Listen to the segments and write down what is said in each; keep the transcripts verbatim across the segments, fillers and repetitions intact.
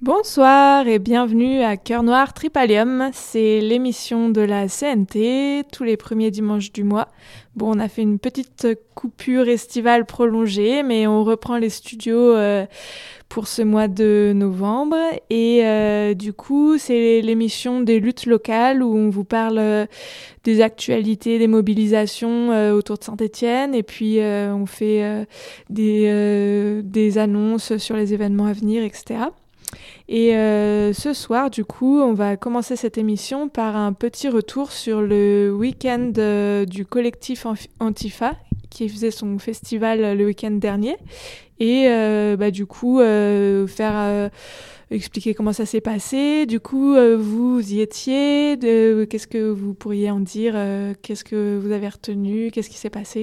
Bonsoir et bienvenue à Cœur Noir Tripalium, c'est l'émission de la C N T tous les premiers dimanches du mois. Bon, on a fait une petite coupure estivale prolongée, mais on reprend les studios euh, pour ce mois de novembre. Et euh, du coup, c'est l'émission des luttes locales où on vous parle euh, des actualités, des mobilisations euh, autour de Saint-Étienne. Et puis, euh, on fait euh, des, euh, des annonces sur les événements à venir, et cetera. Et euh, ce soir, du coup, on va commencer cette émission par un petit retour sur le week-end euh, du collectif Antifa, qui faisait son festival le week-end dernier. Et euh, bah, du coup, euh, faire euh, expliquer comment ça s'est passé. Du coup, euh, vous y étiez. De, qu'est-ce que vous pourriez en dire euh, Qu'est-ce que vous avez retenu Qu'est-ce qui s'est passé ?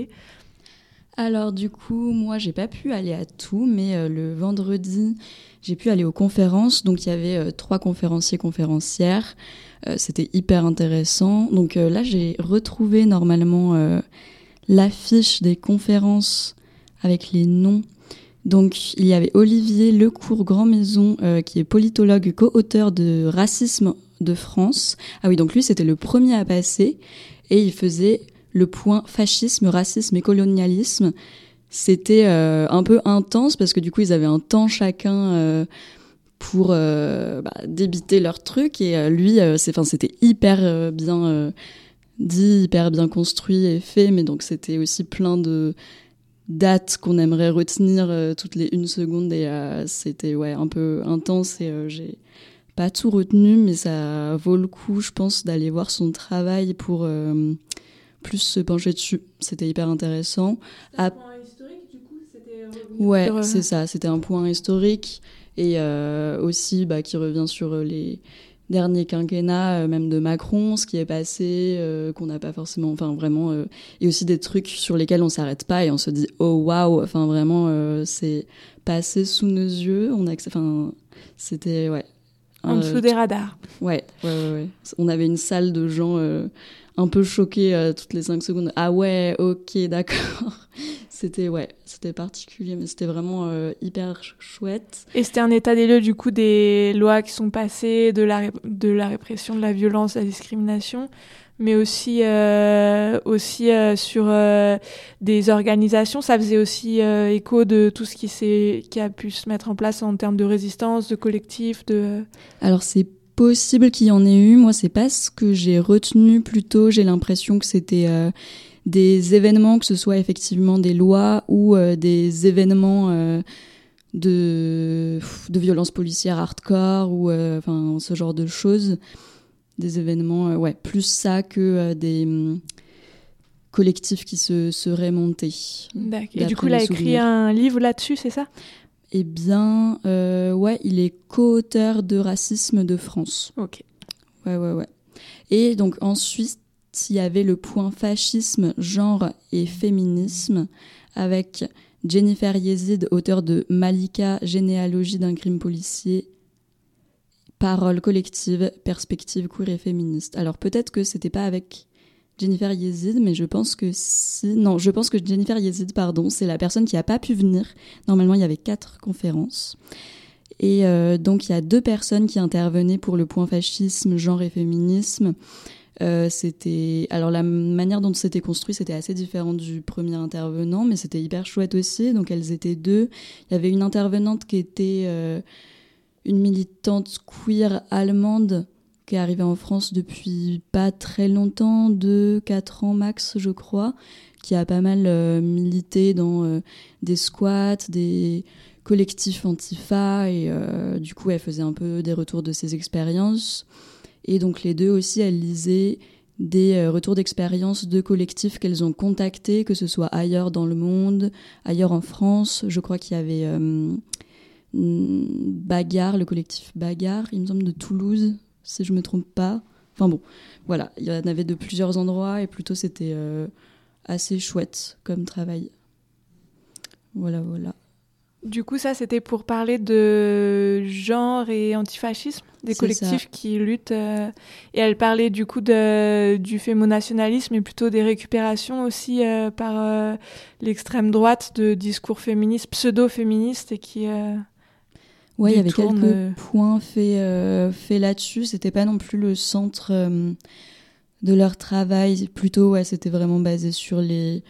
Alors du coup, moi j'ai pas pu aller à tout, mais euh, le vendredi, j'ai pu aller aux conférences. Donc il y avait euh, trois conférenciers, conférencières. Euh, c'était hyper intéressant. Donc euh, là, j'ai retrouvé normalement euh, l'affiche des conférences avec les noms. Donc il y avait Olivier Lecourt-Grandmaison, euh, qui est politologue, co-auteur de Racisme de France. Ah oui, donc lui c'était le premier à passer et il faisait le point fascisme, racisme et colonialisme. C'était euh, un peu intense parce que du coup ils avaient un temps chacun euh, pour euh, bah, débiter leur truc et euh, lui euh, c'est, c'était hyper euh, bien euh, dit, hyper bien construit et fait, mais donc c'était aussi plein de dates qu'on aimerait retenir euh, toutes les une seconde et euh, c'était ouais, un peu intense et euh, j'ai pas tout retenu, mais ça vaut le coup je pense d'aller voir son travail pour euh, plus se pencher dessus. C'était hyper intéressant. C'était un point historique, du coup c'était Ouais, sur... c'est ça. C'était un point historique et euh, aussi bah, qui revient sur les derniers quinquennats, euh, même de Macron, ce qui est passé, euh, qu'on n'a pas forcément... Enfin, vraiment... Euh, et aussi des trucs sur lesquels on s'arrête pas et on se dit « Oh, waouh !» Enfin, vraiment, euh, c'est passé sous nos yeux. On a... Enfin, c'était... Ouais. En dessous euh, des radars. Ouais, ouais, ouais, ouais. On avait une salle de gens... Euh, un peu choqué euh, toutes les cinq secondes. Ah ouais, ok, d'accord. C'était, ouais, c'était particulier, mais c'était vraiment euh, hyper ch- chouette. Et c'était un état des lieux, du coup, des lois qui sont passées, de la, ré- de la répression, de la violence, de la discrimination, mais aussi, euh, aussi euh, sur euh, des organisations. Ça faisait aussi euh, écho de tout ce qui, s'est, qui a pu se mettre en place en termes de résistance, de collectif, de... Alors, c'est possible qu'il y en ait eu. Moi, c'est pas ce que j'ai retenu plutôt. J'ai l'impression que c'était euh, des événements, que ce soit effectivement des lois ou euh, des événements euh, de, de violence policière hardcore ou euh, enfin ce genre de choses. Des événements, euh, ouais, plus ça que euh, des hum, collectifs qui se seraient montés. D'accord. Et du coup, il a écrit un livre là-dessus, c'est ça ? Eh bien, euh, ouais, il est co-auteur de Racisme de France. Ok. Ouais, ouais, ouais. Et donc ensuite, il y avait le point fascisme, genre et féminisme, avec Jennifer Yezid, auteure de Malika, généalogie d'un crime policier, paroles collectives, perspectives queer et féministes. Alors peut-être que c'était pas avec Jennifer Yezid, mais je pense que si... Non, je pense que Jennifer Yezid, pardon, c'est la personne qui n'a pas pu venir. Normalement, il y avait quatre conférences. Et euh, donc, il y a deux personnes qui intervenaient pour le point fascisme, genre et féminisme. Euh, c'était... Alors, la manière dont c'était construit, c'était assez différent du premier intervenant, mais c'était hyper chouette aussi. Donc, elles étaient deux. Il y avait une intervenante qui était euh, une militante queer allemande, qui est arrivée en France depuis pas très longtemps, deux, quatre ans max, je crois, qui a pas mal euh, milité dans euh, des squats, des collectifs Antifa, et euh, du coup, elle faisait un peu des retours de ses expériences. Et donc, les deux aussi, elles lisaient des euh, retours d'expérience de collectifs qu'elles ont contactés, que ce soit ailleurs dans le monde, ailleurs en France. Je crois qu'il y avait euh, Bagarre, le collectif Bagarre, il me semble, de Toulouse, si je me trompe pas. Enfin bon, voilà, il y en avait de plusieurs endroits et plutôt c'était euh, assez chouette comme travail. Voilà, voilà. Du coup, ça, c'était pour parler de genre et antifascisme, des C'est collectifs ça. qui luttent. Euh, et elle parlait du coup de, du fémonationalisme et plutôt des récupérations aussi euh, par euh, l'extrême droite de discours féministes, pseudo-féministes et qui... Euh... Ouais, il y avait tourne... quelques points faits, euh, faits là-dessus. C'était pas non plus le centre euh, de leur travail. Plutôt, ouais, c'était vraiment basé sur les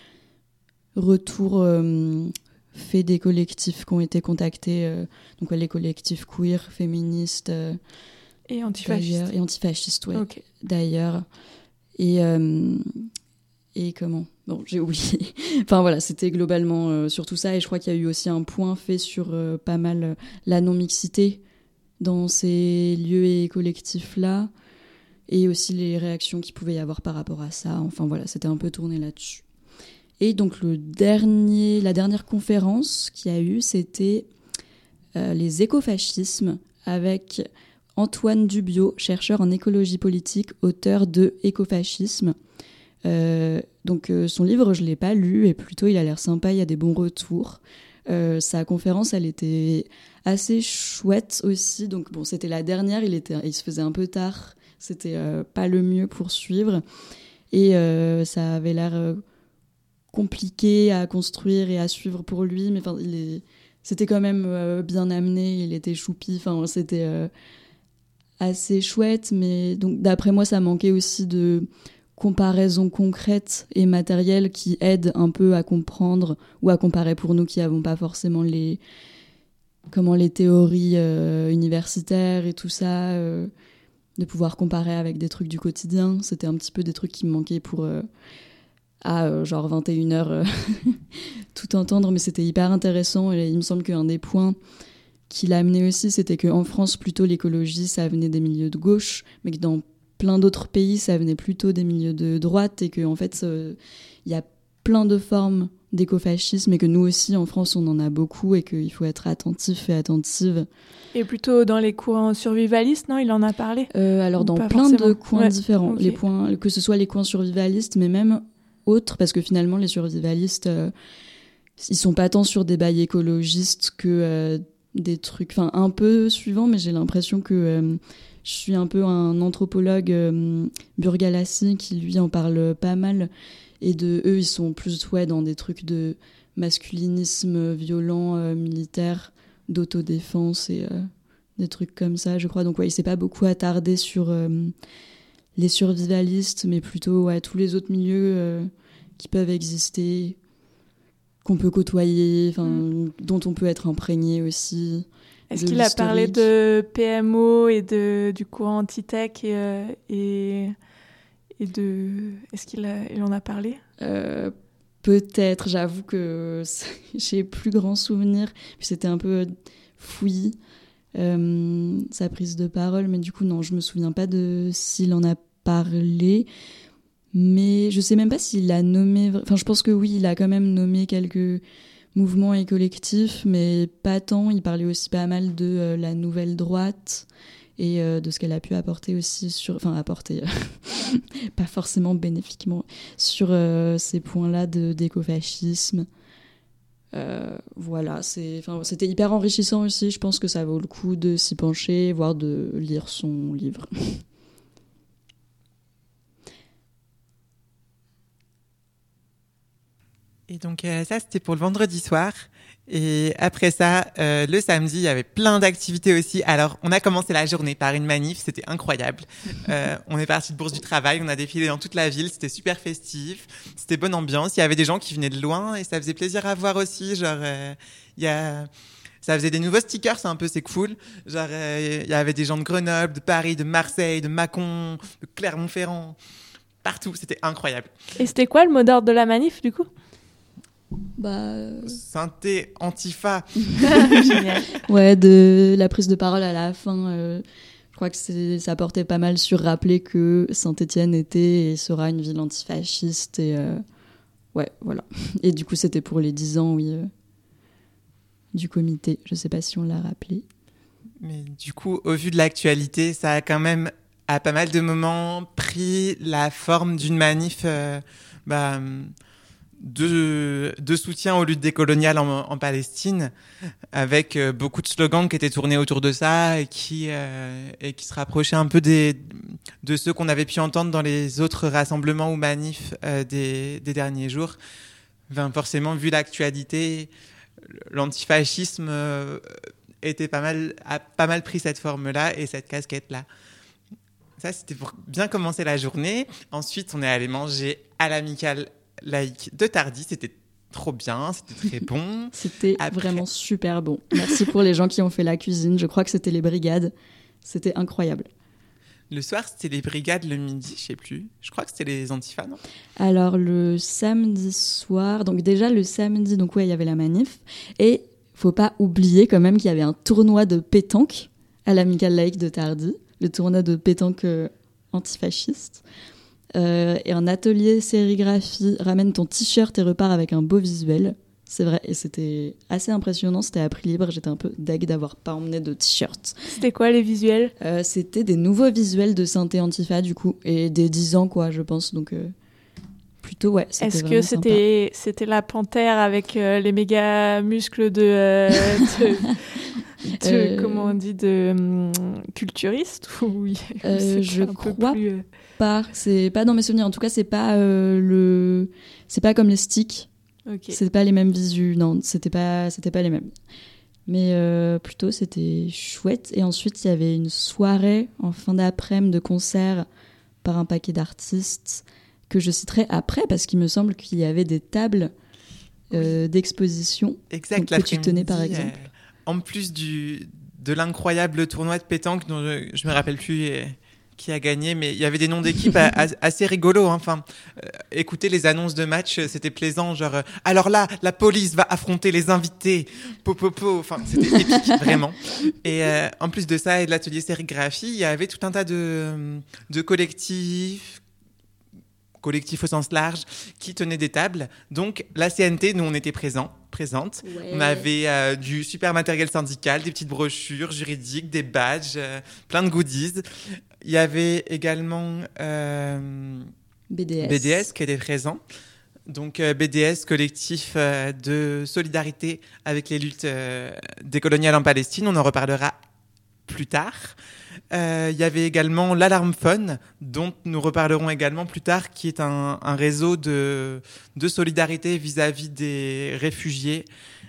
retours euh, faits des collectifs qui ont été contactés. Euh, donc, ouais, les collectifs queer, féministes. Euh, et antifascistes. Et antifascistes, ouais. Okay. D'ailleurs. Et, euh, et comment ? Bon, j'ai oublié. Enfin voilà, c'était globalement euh, sur tout ça. Et je crois qu'il y a eu aussi un point fait sur euh, pas mal euh, la non-mixité dans ces lieux et collectifs-là. Et aussi les réactions qu'il pouvait y avoir par rapport à ça. Enfin voilà, c'était un peu tourné là-dessus. Et donc le dernier, la dernière conférence qu'il y a eu, c'était euh, les écofascismes avec Antoine Dubiot, chercheur en écologie politique, auteur de Écofascisme. Euh, donc euh, son livre, je ne l'ai pas lu et plutôt il a l'air sympa, il y a des bons retours. Euh, sa conférence, elle était assez chouette aussi. Donc bon, c'était la dernière, il, était, il se faisait un peu tard, c'était euh, pas le mieux pour suivre. Et euh, ça avait l'air euh, compliqué à construire et à suivre pour lui, mais il est, c'était quand même euh, bien amené, il était choupi, enfin c'était euh, assez chouette, mais donc d'après moi, ça manquait aussi de comparaisons concrètes et matérielles qui aident un peu à comprendre ou à comparer pour nous qui n'avons pas forcément les, comment, les théories euh, universitaires et tout ça, euh, de pouvoir comparer avec des trucs du quotidien. C'était un petit peu des trucs qui me manquaient pour euh, à euh, genre vingt et une heures euh, tout entendre, mais c'était hyper intéressant et il me semble qu'un des points qui l'a amené aussi, c'était qu'en France, plutôt l'écologie, ça venait des milieux de gauche, mais que dans plein d'autres pays, ça venait plutôt des milieux de droite et qu'en fait, il euh, y a plein de formes d'écofascisme et que nous aussi, en France, on en a beaucoup et qu'il faut être attentif et attentive. Et plutôt dans les courants survivalistes, non ? Il en a parlé euh, Alors, dans plein forcément. de coins ouais. différents, okay. les points, que ce soit les coins survivalistes, mais même autres, parce que finalement, les survivalistes, euh, ils sont pas tant sur des bails écologistes que euh, des trucs, enfin, un peu suivants, mais j'ai l'impression que... Euh, Je suis un peu un anthropologue, euh, Burgalassi, qui lui en parle pas mal. Et de eux, ils sont plus ouais, dans des trucs de masculinisme violent, euh, militaire, d'autodéfense et euh, des trucs comme ça, je crois. Donc ouais, il s'est pas beaucoup attardé sur euh, les survivalistes, mais plutôt ouais, tous les autres milieux euh, qui peuvent exister, qu'on peut côtoyer, mmh. dont on peut être imprégné aussi. Est-ce qu'il a parlé de P M O et de, du courant anti-tech et, euh, et, et de... Est-ce qu'il a, il en a parlé euh, Peut-être, j'avoue que j'ai plus grand souvenir. C'était un peu fouillis, euh, sa prise de parole, mais du coup, non, je me souviens pas de s'il en a parlé. Mais je sais même pas s'il a nommé... Enfin, je pense que oui, il a quand même nommé quelques... mouvement et collectif, mais pas tant. Il parlait aussi pas mal de euh, la nouvelle droite et euh, de ce qu'elle a pu apporter aussi sur... Enfin, apporter, pas forcément bénéfiquement, sur euh, ces points-là de, d'écofascisme. Euh, voilà, c'est, c'était hyper enrichissant aussi. Je pense que ça vaut le coup de s'y pencher, voire de lire son livre. Et donc euh, ça, c'était pour le vendredi soir. Et après ça, euh, le samedi, il y avait plein d'activités aussi. Alors, on a commencé la journée par une manif, c'était incroyable. Euh, on est parti de Bourse du Travail, on a défilé dans toute la ville, c'était super festif, c'était bonne ambiance. Il y avait des gens qui venaient de loin et ça faisait plaisir à voir aussi. Genre, euh, il y a... Ça faisait des nouveaux stickers, c'est un peu, c'est cool. Genre, euh, il y avait des gens de Grenoble, de Paris, de Marseille, de Mâcon, de Clermont-Ferrand, partout, c'était incroyable. Et c'était quoi le mot d'ordre de la manif, du coup ? Bah... Synthé, Antifa. Génial. Ouais, de la prise de parole à la fin, euh, je crois que c'est, ça portait pas mal sur rappeler que Saint-Étienne était et sera une ville antifasciste. Et euh, ouais, voilà. Et du coup, c'était pour les dix ans, oui, euh, du comité. Je sais pas si on l'a rappelé. Mais du coup, au vu de l'actualité, ça a quand même, à pas mal de moments, pris la forme d'une manif... Euh, bah, De, de soutien aux luttes décoloniales en, en Palestine, avec euh, beaucoup de slogans qui étaient tournés autour de ça et qui, euh, et qui se rapprochaient un peu des, de ceux qu'on avait pu entendre dans les autres rassemblements ou manifs euh, des, des derniers jours. Enfin, forcément, vu l'actualité, l'antifascisme euh, était pas mal, a pas mal pris cette forme-là et cette casquette-là. Ça, c'était pour bien commencer la journée. Ensuite, on est allé manger à l'amicale laïque de Tardy. C'était trop bien, c'était très bon. C'était Après... vraiment super bon. Merci pour les gens qui ont fait la cuisine. Je crois que c'était les brigades. C'était incroyable. Le soir, c'était les brigades, le midi, je sais plus. Je crois que c'était les Antifas, non ? Alors, le samedi soir... Donc déjà, le samedi, donc ouais, il y avait la manif. Et faut pas oublier quand même qu'il y avait un tournoi de pétanque à l'amicale laïque de Tardy. Le tournoi de pétanque euh, antifasciste. Euh, et un atelier sérigraphie, ramène ton t-shirt et repart avec un beau visuel. C'est vrai, et c'était assez impressionnant, c'était à prix libre, j'étais un peu deg d'avoir pas emmené de t-shirt. C'était quoi les visuels ? euh, C'était des nouveaux visuels de Synthé Antifa du coup, et des dix ans quoi, je pense, donc euh, plutôt ouais, c'était Est-ce vraiment que c'était, c'était la panthère avec euh, les méga muscles de... Euh, de... de euh... comment on dit, de um, culturiste ou euh, je crois plus, euh... pas, c'est pas dans mes souvenirs. En tout cas, c'est pas euh, le, c'est pas comme les sticks. Okay. C'est pas les mêmes visus. Non, c'était pas, c'était pas les mêmes. Mais euh, plutôt, c'était chouette. Et ensuite, il y avait une soirée en fin d'après-midi de concert par un paquet d'artistes que je citerai après parce qu'il me semble qu'il y avait des tables euh, oui. d'exposition exact, donc, que tu tenais par exemple. Euh... En plus du, de l'incroyable tournoi de pétanque dont je, je me rappelle plus euh, qui a gagné, mais il y avait des noms d'équipes a, a, assez rigolos. Hein. Enfin, euh, écouter les annonces de match, c'était plaisant. Genre, euh, alors là, la police va affronter les invités. Po, po, po. Enfin, c'était épique, vraiment. Et euh, en plus de ça et de l'atelier sérigraphie, il y avait tout un tas de, de collectifs, collectif au sens large, qui tenait des tables. Donc, la C N T, nous, on était présents, présentes. Ouais. On avait euh, du super matériel syndical, des petites brochures juridiques, des badges, euh, plein de goodies. Il y avait également euh, B D S. B D S qui était présent. Donc, euh, B D S, collectif euh, de solidarité avec les luttes euh, décoloniales en Palestine. On en reparlera plus tard. Il euh, y avait également l'Alarme Phone, dont nous reparlerons également plus tard, qui est un, un réseau de, de solidarité vis-à-vis des réfugiés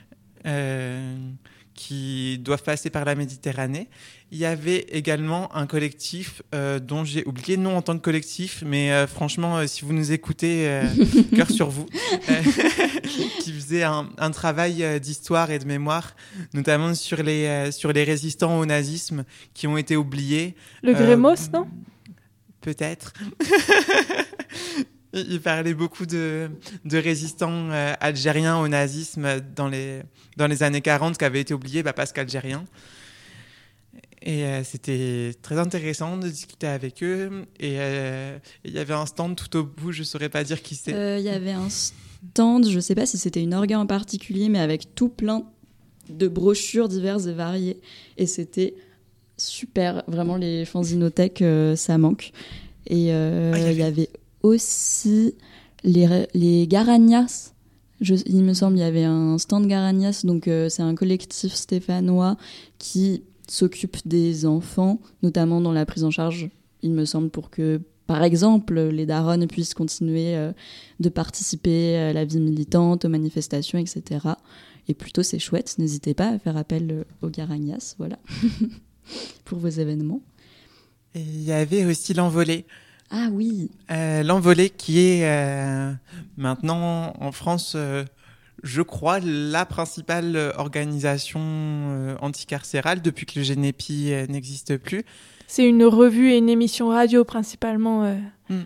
euh, qui doivent passer par la Méditerranée. Il y avait également un collectif euh, dont j'ai oublié le nom en tant que collectif, mais euh, franchement, euh, si vous nous écoutez, euh, cœur sur vous, euh, qui faisait un, un travail euh, d'histoire et de mémoire, notamment sur les, euh, sur les résistants au nazisme qui ont été oubliés. Le Grémos, euh, non ? Peut-être. Il parlait beaucoup de, de résistants euh, algériens au nazisme dans les, dans les années quarante qui avaient été oubliés bah, parce qu'algériens. Et euh, c'était très intéressant de discuter avec eux. Et il euh, y avait un stand tout au bout, je ne saurais pas dire qui c'est. Il euh, y avait un stand, je ne sais pas si c'était une orga en particulier, mais avec tout plein de brochures diverses et variées. Et c'était super, vraiment les fanzinothèques, euh, ça manque. Et il euh, ah, y, y avait aussi les, les Garagnas. Je, il me semble qu'il y avait un stand Garagnas, donc euh, c'est un collectif stéphanois qui s'occupe des enfants, notamment dans la prise en charge, il me semble, pour que, par exemple, les darons puissent continuer euh, de participer à la vie militante, aux manifestations, et cetera. Et plutôt, c'est chouette. N'hésitez pas à faire appel euh, aux Garagnas, voilà, pour vos événements. Et il y avait aussi l'Envolée. Ah oui. Euh, L'Envolée qui est euh, maintenant en France... Euh, je crois, la principale organisation euh, anticarcérale depuis que le Génépi euh, n'existe plus. C'est une revue et une émission radio principalement. Euh. Mm.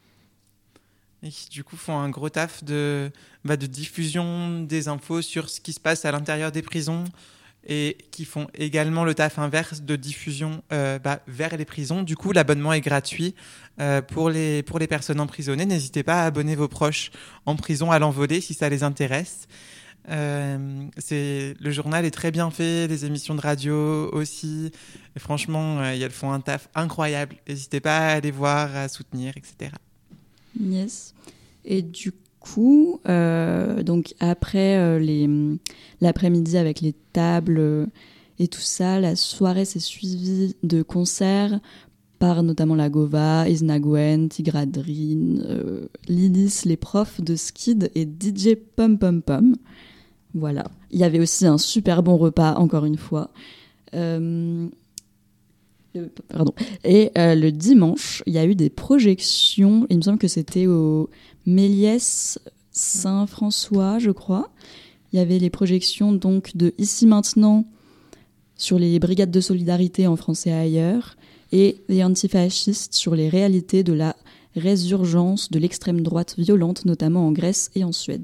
Et qui du coup font un gros taf de, bah, de diffusion des infos sur ce qui se passe à l'intérieur des prisons et qui font également le taf inverse de diffusion euh, bah, vers les prisons. Du coup, l'abonnement est gratuit euh, pour, les, pour les personnes emprisonnées. N'hésitez pas à abonner vos proches en prison à l'Envolée si ça les intéresse. Euh, c'est, le journal est très bien fait, les émissions de radio aussi. Et franchement, euh, elles font un taf incroyable. N'hésitez pas à aller voir, à soutenir, et cetera. Yes. Et du coup, coup, euh, donc après euh, les, l'après-midi avec les tables euh, et tout ça, la soirée s'est suivie de concerts par notamment la Gova, Isna Gwen, Tigradrine, euh, Lidis, les profs de Skid et D J Pom Pom Pom. Voilà. Il y avait aussi un super bon repas, encore une fois. Euh... Le... Pardon. Et euh, le dimanche, il y a eu des projections. Il me semble que c'était au Méliès Saint-François, je crois. Il y avait les projections donc de Ici Maintenant sur les brigades de solidarité en France et ailleurs, et les antifascistes sur les réalités de la résurgence de l'extrême droite violente, notamment en Grèce et en Suède.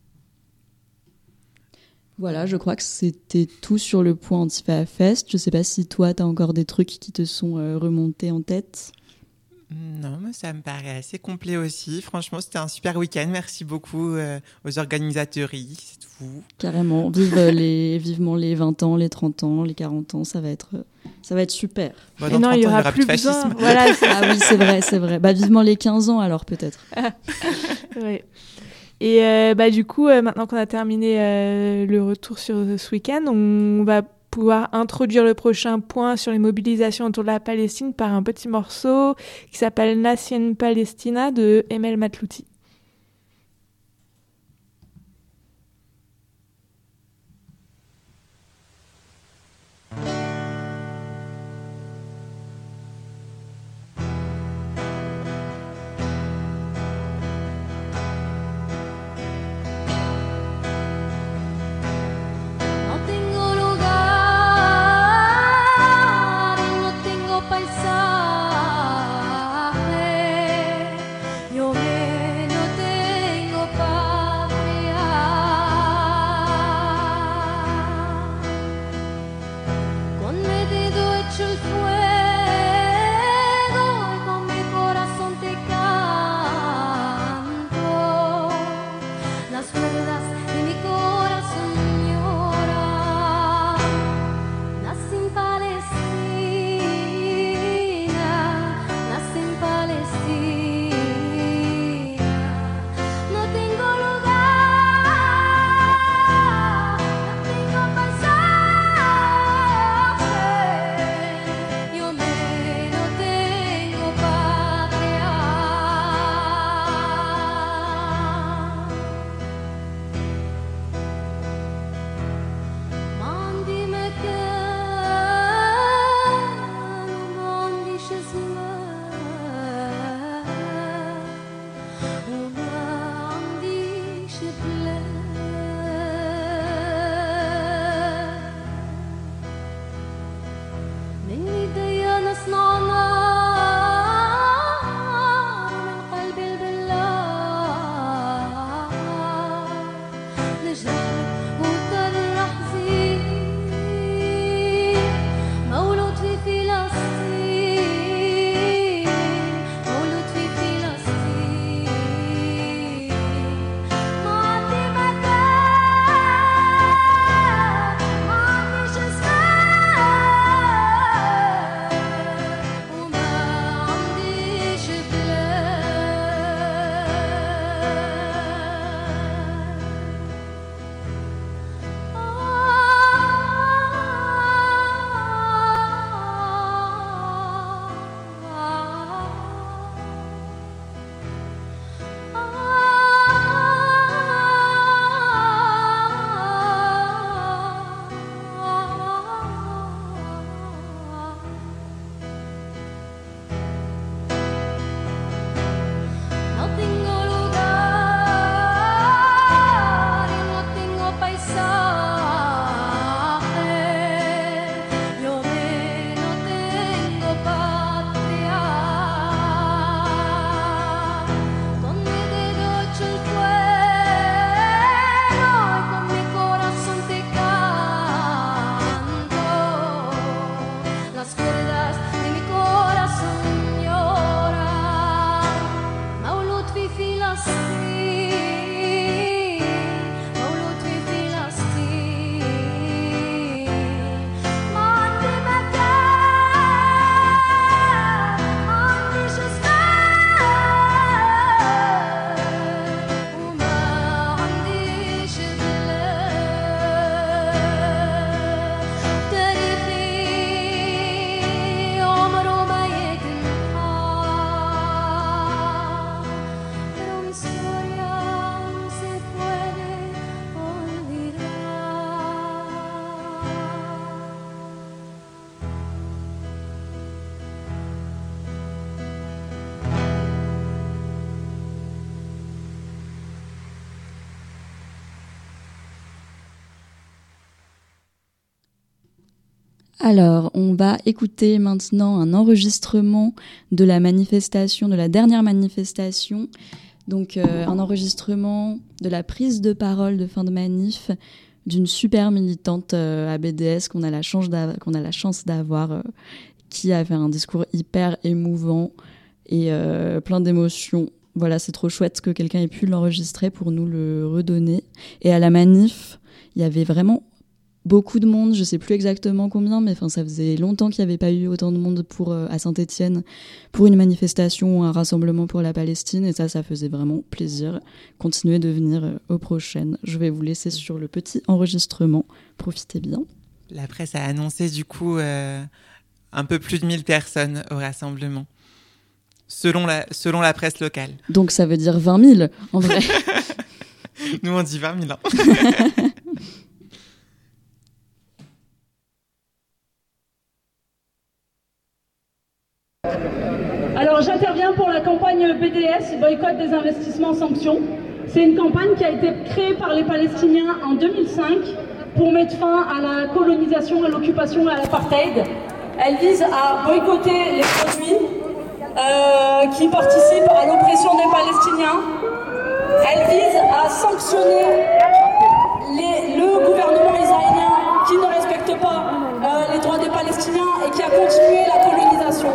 Voilà, je crois que c'était tout sur le point Antifa Fest. Je ne sais pas si toi, tu as encore des trucs qui te sont euh, remontés en tête. Non, mais ça me paraît assez complet aussi. Franchement, c'était un super week-end. Merci beaucoup euh, aux organisateurs. C'est tout. Carrément. Vive les, vivement les vingt ans, les trente ans, les quarante ans. Ça va être, ça va être super. Bon, Et non, il n'y aura, aura plus besoin. Voilà, ah oui, c'est vrai, c'est vrai. Bah, vivement les quinze ans alors, peut-être. Oui. Et euh, bah, du coup, euh, maintenant qu'on a terminé euh, le retour sur ce week-end, on va pouvoir introduire le prochain point sur les mobilisations autour de la Palestine par un petit morceau qui s'appelle Nation Palestina de Emel Matlouti. Filastin, Mawlud fi Filastin. Alors, on va écouter maintenant un enregistrement de la manifestation, de la dernière manifestation. Donc, euh, un enregistrement de la prise de parole de fin de manif d'une super militante euh, A B D S qu'on a la chance d'avoir, qu'on a la chance d'avoir euh, qui a fait un discours hyper émouvant et euh, plein d'émotions. Voilà, c'est trop chouette que quelqu'un ait pu l'enregistrer pour nous le redonner. Et à la manif, il y avait vraiment beaucoup de monde, je sais plus exactement combien, mais enfin ça faisait longtemps qu'il n'y avait pas eu autant de monde pour euh, à Saint-Étienne pour une manifestation ou un rassemblement pour la Palestine, et ça, ça faisait vraiment plaisir. Continuez de venir euh, aux prochaines. Je vais vous laisser sur le petit enregistrement. Profitez bien. La presse a annoncé du coup euh, un peu plus de mille personnes au rassemblement, selon la, selon la presse locale. Donc ça veut dire vingt mille en vrai. Nous on dit vingt mille. Hein. Alors j'interviens pour la campagne B D S, boycott des investissements sanctions. C'est une campagne qui a été créée par les Palestiniens en deux mille cinq pour mettre fin à la colonisation, à l'occupation et à l'apartheid. Elle vise à boycotter les produits euh, qui participent à l'oppression des Palestiniens. Elle vise à sanctionner les, le gouvernement israélien qui ne respecte pas euh, les droits des Palestiniens et qui a continué la colonisation.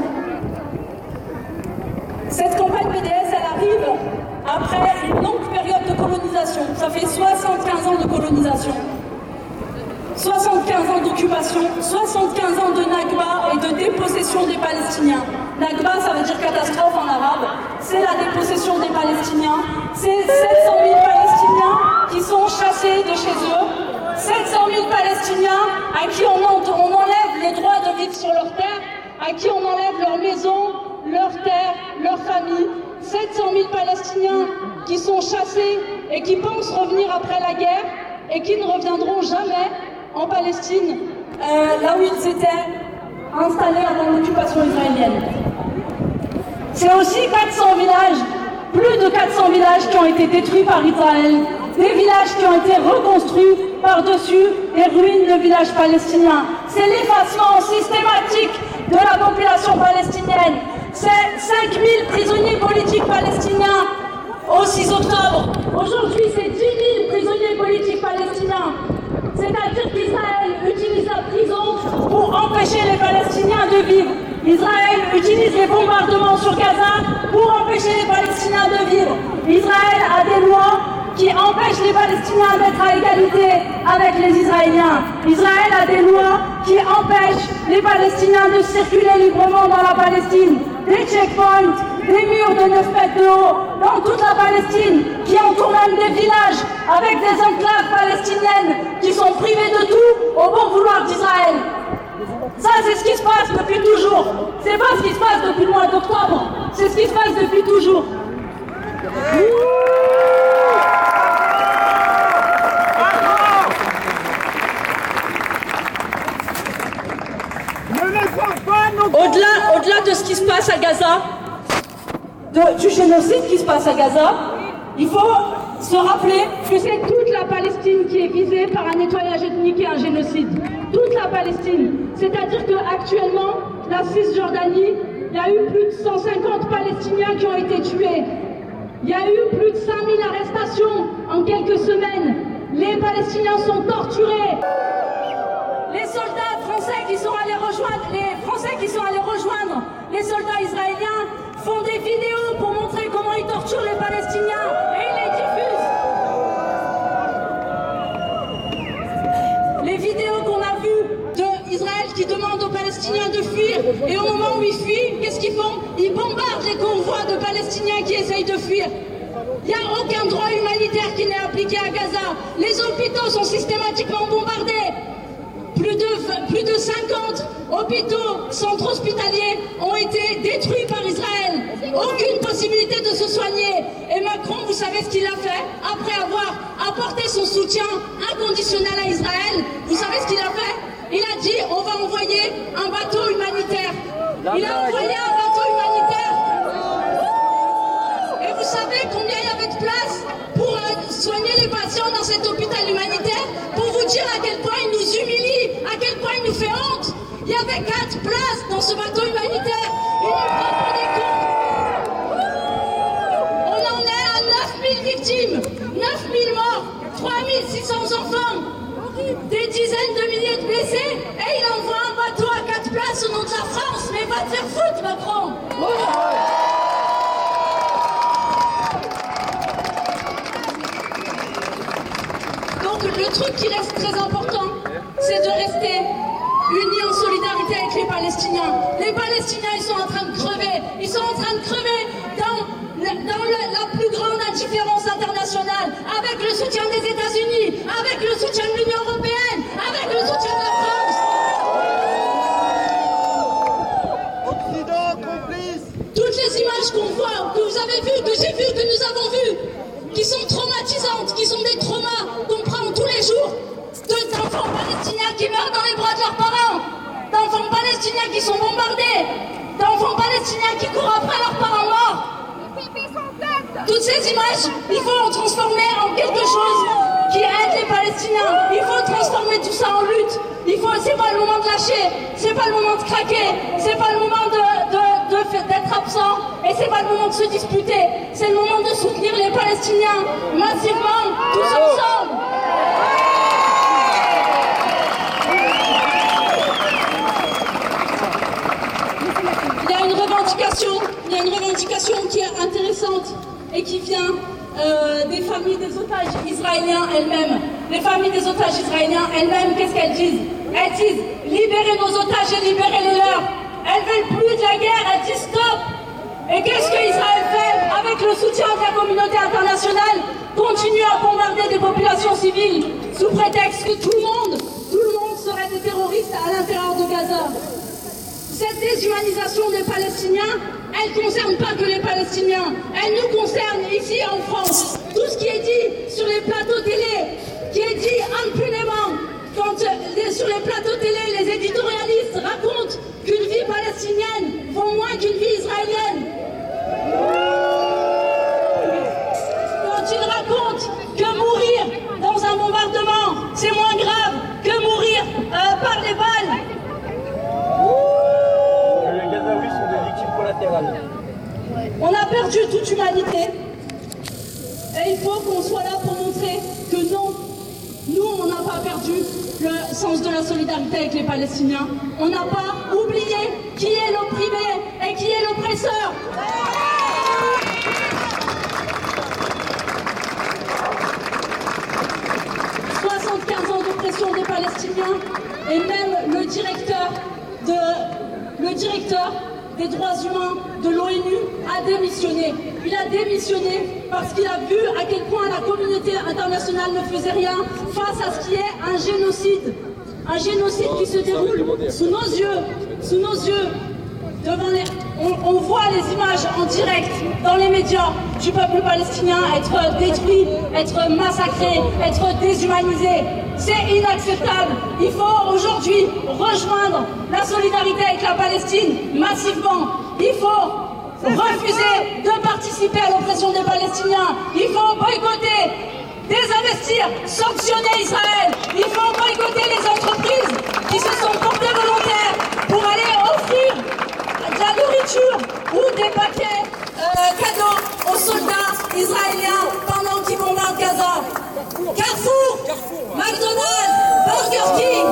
Cette campagne B D S, elle arrive après une longue période de colonisation. Ça fait soixante-quinze ans de colonisation, soixante-quinze ans d'occupation, soixante-quinze ans de Nakba et de dépossession des Palestiniens. Nakba, ça veut dire catastrophe en arabe. C'est la dépossession des Palestiniens. C'est sept cent mille Palestiniens qui sont chassés de chez eux. sept cent mille Palestiniens à qui on, en, on enlève le droit de vivre sur leur terre, à qui on enlève leur maison, leur terre, leur famille. sept cent mille Palestiniens qui sont chassés et qui pensent revenir après la guerre et qui ne reviendront jamais en Palestine, euh, là où ils étaient installés avant l'occupation israélienne. C'est aussi quatre cents villages, plus de quatre cents villages qui ont été détruits par Israël, des villages qui ont été reconstruits par-dessus les ruines de villages palestiniens. C'est l'effacement systématique de la population palestinienne. C'est cinq mille prisonniers politiques palestiniens au six octobre. Aujourd'hui, c'est dix mille prisonniers politiques palestiniens. C'est-à-dire qu'Israël utilise la prison pour empêcher les Palestiniens de vivre. Israël utilise les bombardements sur Gaza pour empêcher les Palestiniens de vivre. Israël a des lois qui empêchent les Palestiniens d'être à égalité avec les Israéliens. Israël a des lois qui empêchent les Palestiniens de circuler librement dans la Palestine. Des checkpoints, des murs de neuf mètres de haut dans toute la Palestine, qui entourent même des villages avec des enclaves palestiniennes qui sont privées de tout au bon vouloir d'Israël. Ça, c'est ce qui se passe depuis toujours. C'est pas ce qui se passe depuis le mois d'octobre. C'est ce qui se passe depuis toujours. Au-delà, au-delà de ce qui se passe à Gaza, de, du génocide qui se passe à Gaza, il faut se rappeler que c'est toute la Palestine qui est visée par un nettoyage ethnique et un génocide. Toute la Palestine. C'est-à-dire qu'actuellement, la Cisjordanie, il y a eu plus de cent cinquante Palestiniens qui ont été tués. Il y a eu plus de cinq mille arrestations en quelques semaines. Les Palestiniens sont torturés. Les soldats français qui sont allés rejoindre, les Français qui sont allés rejoindre les soldats israéliens font des vidéos pour montrer comment ils torturent les Palestiniens et ils les diffusent. Les vidéos qu'on a vues d'Israël qui demande aux Palestiniens de fuir, et au moment où ils fuient, qu'est-ce qu'ils font? Ils bombardent les convois de Palestiniens qui essayent de fuir. Il n'y a aucun droit humanitaire qui n'est appliqué à Gaza. Les hôpitaux sont systématiquement bombardés. Plus de, plus de cinquante hôpitaux, centres hospitaliers ont été détruits par Israël. Aucune possibilité de se soigner. Et Macron, vous savez ce qu'il a fait? Après avoir apporté son soutien inconditionnel à Israël, vous savez ce qu'il a fait? Il a dit, on va envoyer un bateau humanitaire. Il a envoyé un bateau humanitaire. Et vous savez combien il y avait de place pour euh, soigner les patients dans cet hôpital humanitaire? Pour vous dire à quel point il nous humilie, à quel point il nous fait honte. Il pour ce bateau humanitaire. Il est prêt pour des cons. On en est à neuf mille victimes, neuf mille morts, trois mille six cents enfants, des dizaines de milliers de blessés, et il envoie un bateau à quatre places au nom de la France. Mais va te faire foutre, Macron. Donc le truc qui reste très important, c'est de rester unis en solidarité avec les Palestiniens. Les Palestiniens, ils sont en train de crever. Ils sont en train de crever dans, dans la, la plus grande indifférence internationale, avec le soutien des États-Unis, avec le soutien de l'Union européenne, avec le soutien de la France. Occident complice. Toutes les images qu'on voit, que vous avez vues, que j'ai vues, que nous avons vues, qui sont traumatisantes, qui sont des traumas qu'on prend tous les jours, d'enfants palestiniens qui meurent dans les bras de leurs parents, d'enfants palestiniens qui sont bombardés, d'enfants palestiniens qui courent après leurs parents morts. Toutes ces images, il faut en transformer en quelque chose qui aide les Palestiniens. Il faut transformer tout ça en lutte. Il faut, c'est pas le moment de lâcher, c'est pas le moment de craquer, c'est pas le moment de, de, de, d'être absent, et c'est pas le moment de se disputer. C'est le moment de soutenir les Palestiniens massivement, tous ensemble. Il y a une revendication, il y a une revendication qui est intéressante et qui vient euh, des familles des otages israéliens elles-mêmes. Les familles des otages israéliens elles-mêmes, qu'est-ce qu'elles disent? Elles disent libérez nos otages et libérez les leurs. Elles veulent plus de la guerre, elles disent stop. Et qu'est-ce que Israël fait avec le soutien de la communauté internationale? Continue à bombarder des populations civiles sous prétexte que tout le monde, tout le monde serait des terroristes à l'intérieur de Gaza. Cette déshumanisation des Palestiniens, elle ne concerne pas que les Palestiniens, elle nous concerne ici en France. Tout ce qui est dit sur les plateaux télé, qui est dit impunément, quand euh, sur les plateaux télé, les éditorialistes racontent qu'une vie palestinienne vaut moins qu'une vie israélienne. Quand ils racontent que mourir dans un bombardement, c'est moins grave que mourir euh, par les balles. Les Gazaouis sont des victimes collatérales. On a perdu toute humanité. Et il faut qu'on soit là pour montrer que non, nous, on n'a pas perdu le sens de la solidarité avec les Palestiniens. On n'a pas oublié qui est l'opprimé et qui est l'oppresseur. soixante-quinze ans d'oppression des Palestiniens, et même le directeur de, le directeur des droits humains de l'ONU a démissionné. Il a démissionné parce qu'il a vu à quel point la communauté internationale ne faisait rien face à ce qui est un génocide. Un génocide qui se déroule sous nos yeux, sous nos yeux. Devant les... on, on voit les images en direct dans les médias du peuple palestinien être détruit, être massacré, être déshumanisé. C'est inacceptable. Il faut aujourd'hui rejoindre la solidarité avec la Palestine massivement. Il faut refuser de participer à l'oppression des Palestiniens. Il faut boycotter, désinvestir, sanctionner Israël. Il faut boycotter les entreprises qui se sont portées volontaires pour aller offrir de la nourriture ou des paquets euh, cadeaux aux soldats israéliens pendant qu'ils bombardent Gaza. Carrefour, McDonald's, Burger King,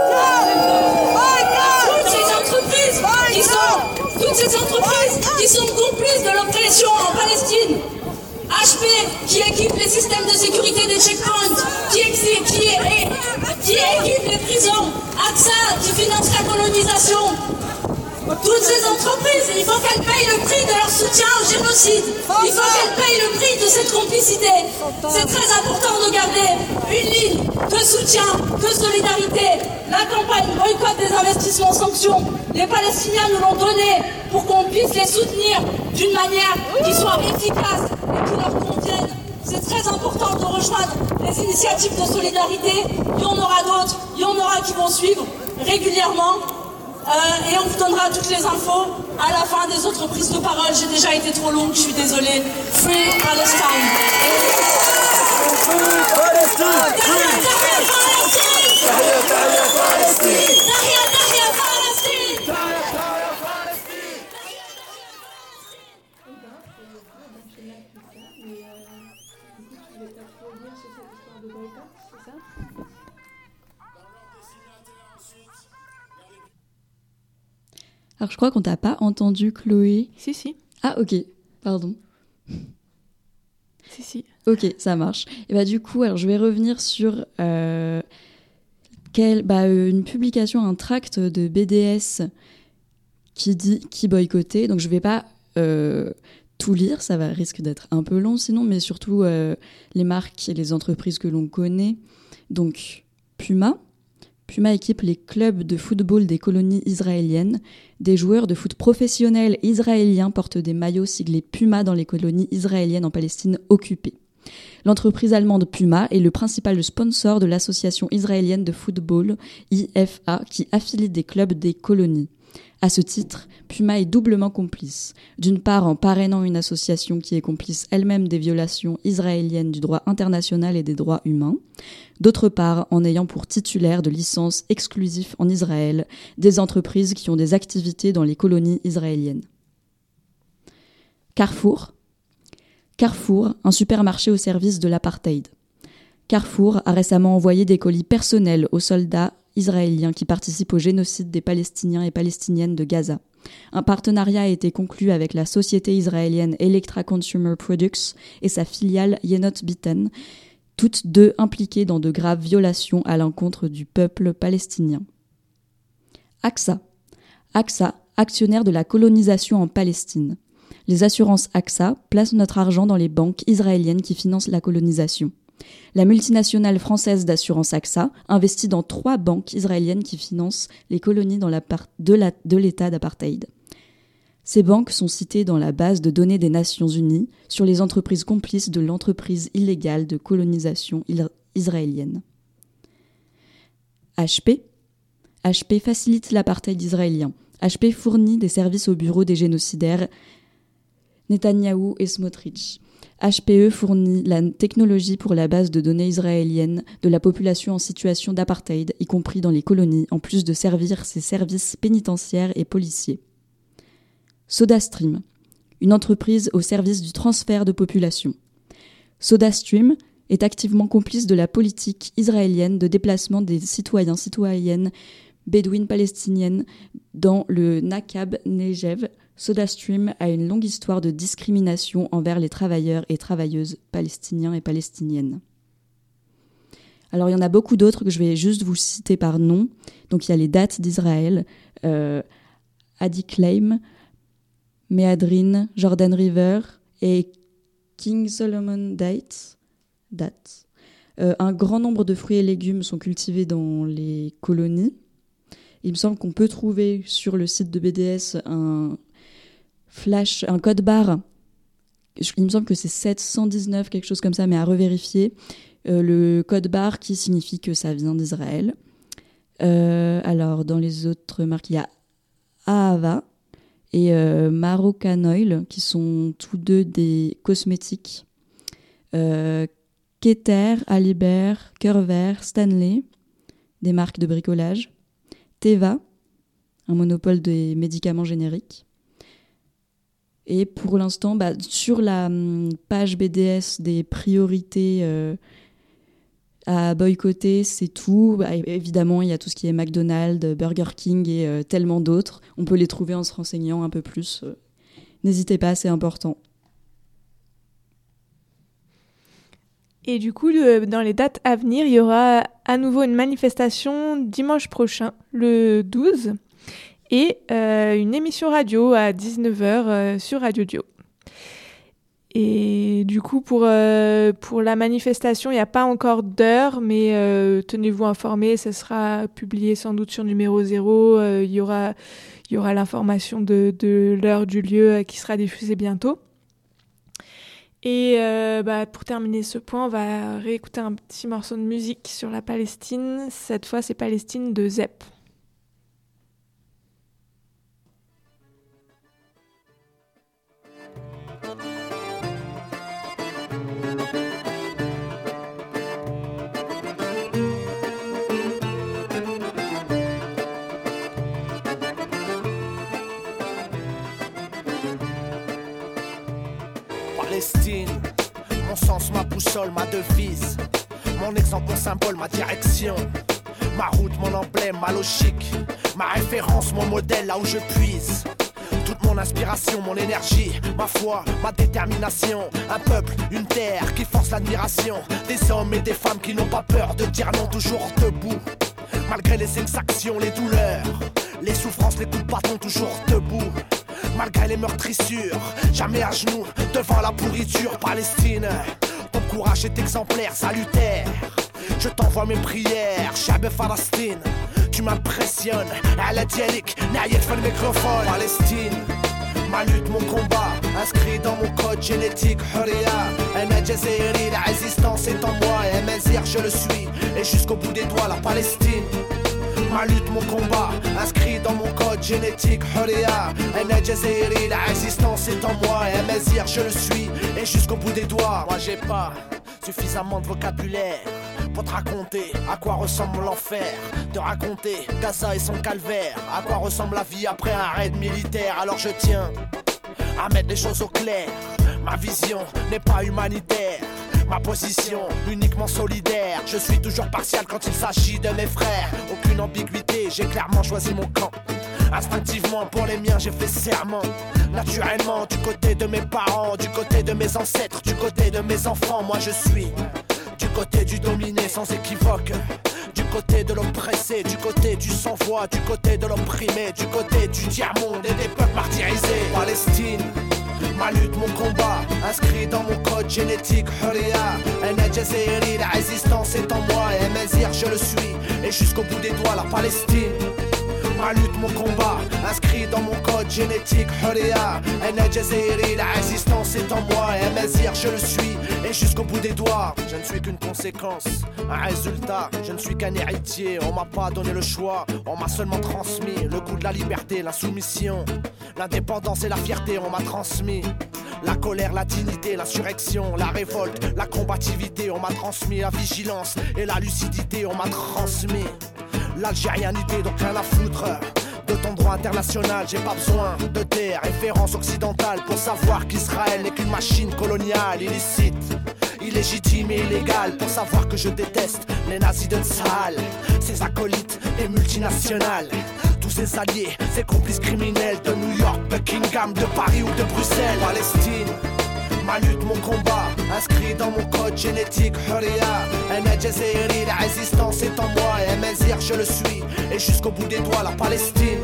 toutes ces entreprises qui sont, toutes ces entreprises qui sont complices de l'oppression en Palestine. H P qui équipe les systèmes de sécurité des checkpoints, qui, qui, qui, qui équipe les prisons, A Q S A qui finance la colonisation. Toutes ces entreprises, il faut qu'elles payent le prix de leur soutien au génocide. Il faut qu'elles payent le prix de cette complicité. C'est très important de garder une ligne de soutien, de solidarité. La campagne boycott des investissements sanctions, les Palestiniens nous l'ont donné pour qu'on puisse les soutenir d'une manière qui soit efficace et qui leur convienne. C'est très important de rejoindre les initiatives de solidarité. Il y en aura d'autres, il y en aura qui vont suivre régulièrement. Euh, et on vous donnera toutes les infos à la fin des autres prises de parole. J'ai déjà été trop longue, je suis désolée. Free Palestine. Free Palestine. Tahia, Tahia, Palestine. Tahia, Tahia, Palestine. Tahia, Tahia, Palestine. Tahia, Tahia, Alors, je crois qu'on t'a pas entendu, Chloé. Si, si. Ah, ok. Pardon. Si, si. Ok, ça marche. Et bah, du coup, alors, je vais revenir sur euh, quel, bah, euh, une publication, un tract de B D S qui dit qui boycotter. Donc, je vais pas euh, tout lire, ça va risque d'être un peu long sinon, mais surtout euh, les marques et les entreprises que l'on connaît. Donc, Puma. Puma équipe les clubs de football des colonies israéliennes. Des joueurs de foot professionnels israéliens portent des maillots siglés Puma dans les colonies israéliennes en Palestine occupée. L'entreprise allemande Puma est le principal sponsor de l'association israélienne de football I F A qui affilie des clubs des colonies. À ce titre, Puma est doublement complice. D'une part en parrainant une association qui est complice elle-même des violations israéliennes du droit international et des droits humains. D'autre part en ayant pour titulaire de licences exclusives en Israël des entreprises qui ont des activités dans les colonies israéliennes. Carrefour. Carrefour, un supermarché au service de l'apartheid. Carrefour a récemment envoyé des colis personnels aux soldats israéliens qui participent au génocide des Palestiniens et Palestiniennes de Gaza. Un partenariat a été conclu avec la société israélienne Electra Consumer Products et sa filiale Yenot Biten, toutes deux impliquées dans de graves violations à l'encontre du peuple palestinien. A X A. A X A, actionnaire de la colonisation en Palestine. Les assurances A X A placent notre argent dans les banques israéliennes qui financent la colonisation. La multinationale française d'assurance A X A investit dans trois banques israéliennes qui financent les colonies dans la part de, la, de l'État d'apartheid. Ces banques sont citées dans la base de données des Nations Unies sur les entreprises complices de l'entreprise illégale de colonisation israélienne. H P. H P facilite l'apartheid israélien. H P fournit des services au bureau des génocidaires Netanyahou et Smotrich. H P E fournit la technologie pour la base de données israélienne de la population en situation d'apartheid, y compris dans les colonies, en plus de servir ses services pénitentiaires et policiers. SodaStream, une entreprise au service du transfert de population. SodaStream est activement complice de la politique israélienne de déplacement des citoyens citoyennes bédouines palestiniennes dans le Nakab Negev. SodaStream a une longue histoire de discrimination envers les travailleurs et travailleuses palestiniens et palestiniennes. Alors il y en a beaucoup d'autres que je vais juste vous citer par nom. Donc il y a les dates d'Israël, euh, Adi Claim, Meadrin, Jordan River et King Solomon Dates. dates. Euh, un grand nombre de fruits et légumes sont cultivés dans les colonies. Il me semble qu'on peut trouver sur le site de B D S un flash, un code barre. Il me semble que c'est sept cent dix-neuf, quelque chose comme ça, mais à revérifier. Euh, le code barre qui signifie que ça vient d'Israël. Euh, alors, dans les autres marques, il y a Ahava et euh, Marocanoil, qui sont tous deux des cosmétiques. Euh, Keter, Alibert, Cœur Vert, Stanley, des marques de bricolage. Teva, un monopole des médicaments génériques. Et pour l'instant, bah, sur la hum, page B D S des priorités euh, à boycotter, c'est tout. Bah, évidemment, il y a tout ce qui est McDonald's, Burger King et euh, tellement d'autres. On peut les trouver en se renseignant un peu plus. Euh, n'hésitez pas, c'est important. Et du coup, le, dans les dates à venir, il y aura à nouveau une manifestation dimanche prochain, le douze, et euh, une émission radio à dix-neuf heures euh, sur Radio Dio. Et du coup, pour, euh, pour la manifestation, il n'y a pas encore d'heure, mais euh, tenez-vous informés, ça sera publié sans doute sur numéro zéro. Euh, il y aura, il y aura l'information de, de l'heure du lieu euh, qui sera diffusée bientôt. Et euh, bah, pour terminer ce point, on va réécouter un petit morceau de musique sur la Palestine. Cette fois, c'est Palestine de Zep. Palestine, mon sens, ma boussole, ma devise, mon exemple, mon symbole, ma direction. Ma route, mon emblème, ma logique, ma référence, mon modèle, là où je puise. Toute mon inspiration, mon énergie, ma foi, ma détermination. Un peuple, une terre qui force l'admiration. Des hommes et des femmes qui n'ont pas peur de dire non, toujours debout. Malgré les exactions, les douleurs, les souffrances, les coups de bâton, toujours debout. Malgré les meurtrissures, jamais à genoux devant la pourriture. Palestine, ton courage est exemplaire, salutaire. Je t'envoie mes prières, Chab Palestine. Tu m'impressionnes, à la dialecte, n'ayez fait le microphone. Palestine, ma lutte, mon combat, inscrit dans mon code génétique. Huria, un Jazeeri, la résistance est en moi. Et Mazir, je le suis, et jusqu'au bout des doigts, la Palestine. Ma lutte, mon combat, inscrit dans mon code génétique. Huria, un Jazeeri, la résistance est en moi. Et Mazir, je le suis, et jusqu'au bout des doigts. Moi j'ai pas suffisamment de vocabulaire pour te raconter à quoi ressemble l'enfer, te raconter Gaza et son calvaire, à quoi ressemble la vie après un raid militaire. Alors je tiens à mettre les choses au clair. Ma vision n'est pas humanitaire, ma position uniquement solidaire. Je suis toujours partial quand il s'agit de mes frères. Aucune ambiguïté, j'ai clairement choisi mon camp. Instinctivement pour les miens j'ai fait serment. Naturellement du côté de mes parents, du côté de mes ancêtres, du côté de mes enfants. Moi je suis du côté du dominé sans équivoque, du côté de l'oppressé, du côté du sans-voix, du côté de l'opprimé, du côté du tiers-monde et des peuples martyrisés. Palestine, ma lutte, mon combat, inscrit dans mon code génétique. Huria, un Jazeeri, la résistance est en moi. Et Mazir, je le suis, et jusqu'au bout des doigts, la Palestine. Ma lutte, mon combat, inscrit dans mon code génétique. Huria, un Jazeeri, la résistance est en moi. Et Mazir, je le suis, et jusqu'au bout des doigts. Je ne suis qu'une conséquence, un résultat. Je ne suis qu'un héritier, on m'a pas donné le choix. On m'a seulement transmis le goût de la liberté, la soumission, l'indépendance et la fierté. On m'a transmis la colère, la dignité, l'insurrection, la révolte, la combativité. On m'a transmis la vigilance et la lucidité. On m'a transmis l'algérianité, donc rien à foutre de ton droit international. J'ai pas besoin de tes références occidentales pour savoir qu'Israël n'est qu'une machine coloniale illicite, illégitime et illégale. Pour savoir que je déteste les nazis de Tsahal, ses acolytes et multinationales, tous ses alliés, ses complices criminels de New York, Buckingham, de Paris ou de Bruxelles. Palestine, ma lutte, mon combat, inscrit dans mon code génétique. Huria, un Jazeeri, la résistance est en moi. Et Mazir, je le suis, et jusqu'au bout des doigts, la Palestine.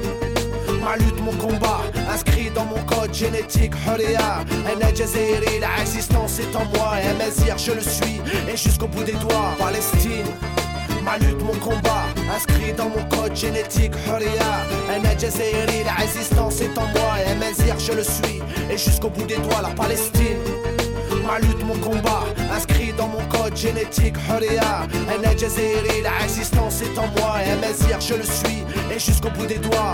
Ma lutte, mon combat, inscrit dans mon code génétique. Huria, un Jazeeri, la résistance est en moi. Et Mazir, je le suis, et jusqu'au bout des doigts, Palestine. Ma lutte, mon combat, inscrit dans mon code génétique. Huria, un Jazeeri, la résistance est en moi. Et Mazir, je le suis, et jusqu'au bout des doigts, la Palestine. Ma lutte, mon combat, inscrit dans mon code génétique. Huria, un Jazeeri, la résistance est en moi. Et Mazir, je le suis, et jusqu'au bout des doigts.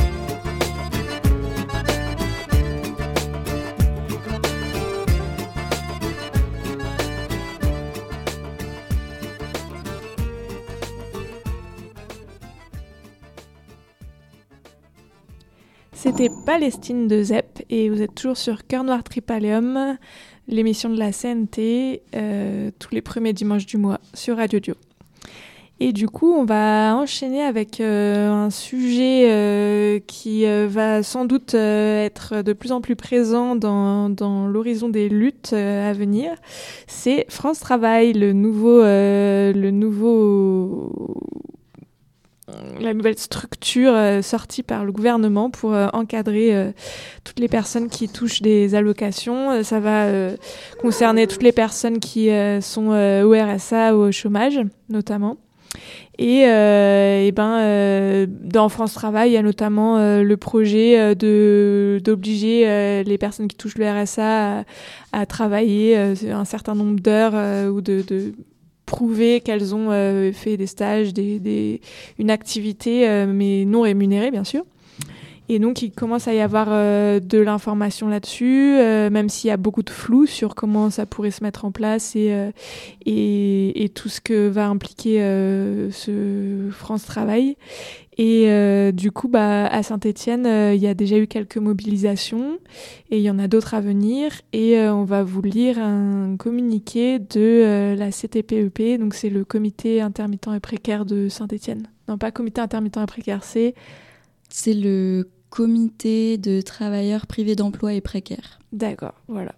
C'était Palestine de Zep et vous êtes toujours sur Cœur Noir Tripalium, l'émission de la C N T, euh, tous les premiers dimanches du mois sur Radio Dio. Et du coup, on va enchaîner avec euh, un sujet euh, qui euh, va sans doute euh, être de plus en plus présent dans, dans l'horizon des luttes euh, à venir. C'est France Travail, le nouveau... Euh, le nouveau la nouvelle structure euh, sortie par le gouvernement pour euh, encadrer euh, toutes les personnes qui touchent des allocations. Euh, ça va euh, concerner toutes les personnes qui euh, sont euh, au R S A ou au chômage, notamment. Et, euh, et ben, euh, dans France Travail, il y a notamment euh, le projet euh, de, d'obliger euh, les personnes qui touchent le R S A à, à travailler euh, un certain nombre d'heures euh, ou de... de prouver qu'elles ont euh, fait des stages, des, des, une activité, euh, mais non rémunérée, bien sûr. Et donc, il commence à y avoir euh, de l'information là-dessus, euh, même s'il y a beaucoup de flou sur comment ça pourrait se mettre en place et, euh, et, et tout ce que va impliquer euh, ce France Travail. Et euh, du coup, bah, à Saint-Étienne, euh, il y a déjà eu quelques mobilisations et il y en a d'autres à venir. Et euh, on va vous lire un communiqué de euh, la C T P E P, donc c'est le comité intermittent et précaire de Saint-Étienne. Non, pas comité intermittent et précaire, c'est... C'est le comité de travailleurs privés d'emploi et précaires. D'accord, voilà.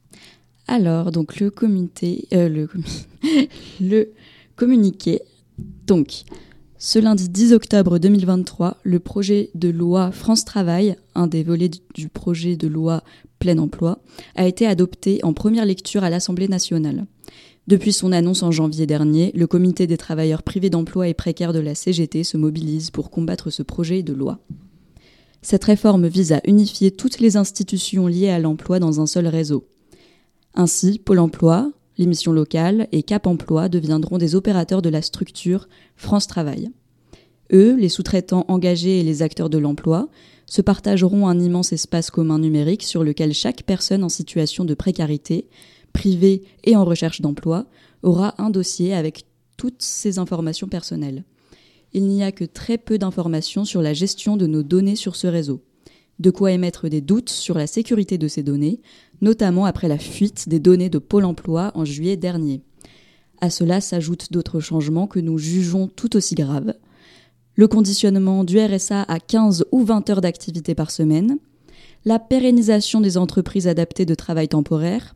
Alors, donc le comité, euh, le, commi- le communiqué, donc... Ce lundi dix octobre deux mille vingt-trois, le projet de loi France Travail, un des volets du projet de loi Plein Emploi, a été adopté en première lecture à l'Assemblée nationale. Depuis son annonce en janvier dernier, le comité des travailleurs privés d'emploi et précaires de la C G T se mobilise pour combattre ce projet de loi. Cette réforme vise à unifier toutes les institutions liées à l'emploi dans un seul réseau. Ainsi, Pôle emploi, les missions locales et Cap Emploi deviendront des opérateurs de la structure France Travail. Eux, les sous-traitants engagés et les acteurs de l'emploi, se partageront un immense espace commun numérique sur lequel chaque personne en situation de précarité, privée et en recherche d'emploi, aura un dossier avec toutes ses informations personnelles. Il n'y a que très peu d'informations sur la gestion de nos données sur ce réseau. De quoi émettre des doutes sur la sécurité de ces données, notamment après la fuite des données de Pôle emploi en juillet dernier. À cela s'ajoutent d'autres changements que nous jugeons tout aussi graves. Le conditionnement du R S A à quinze ou vingt heures d'activité par semaine, la pérennisation des entreprises adaptées de travail temporaire,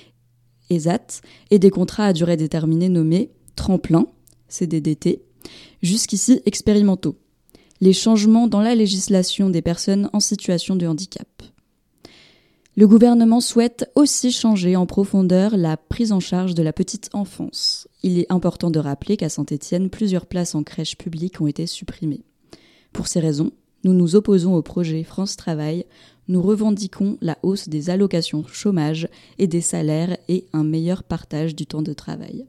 E S A T, et des contrats à durée déterminée nommés tremplin, C D D T, jusqu'ici expérimentaux. Les changements dans la législation des personnes en situation de handicap. Le gouvernement souhaite aussi changer en profondeur la prise en charge de la petite enfance. Il est important de rappeler qu'à Saint-Étienne, plusieurs places en crèche publique ont été supprimées. Pour ces raisons, nous nous opposons au projet France Travail. Nous revendiquons la hausse des allocations chômage et des salaires et un meilleur partage du temps de travail.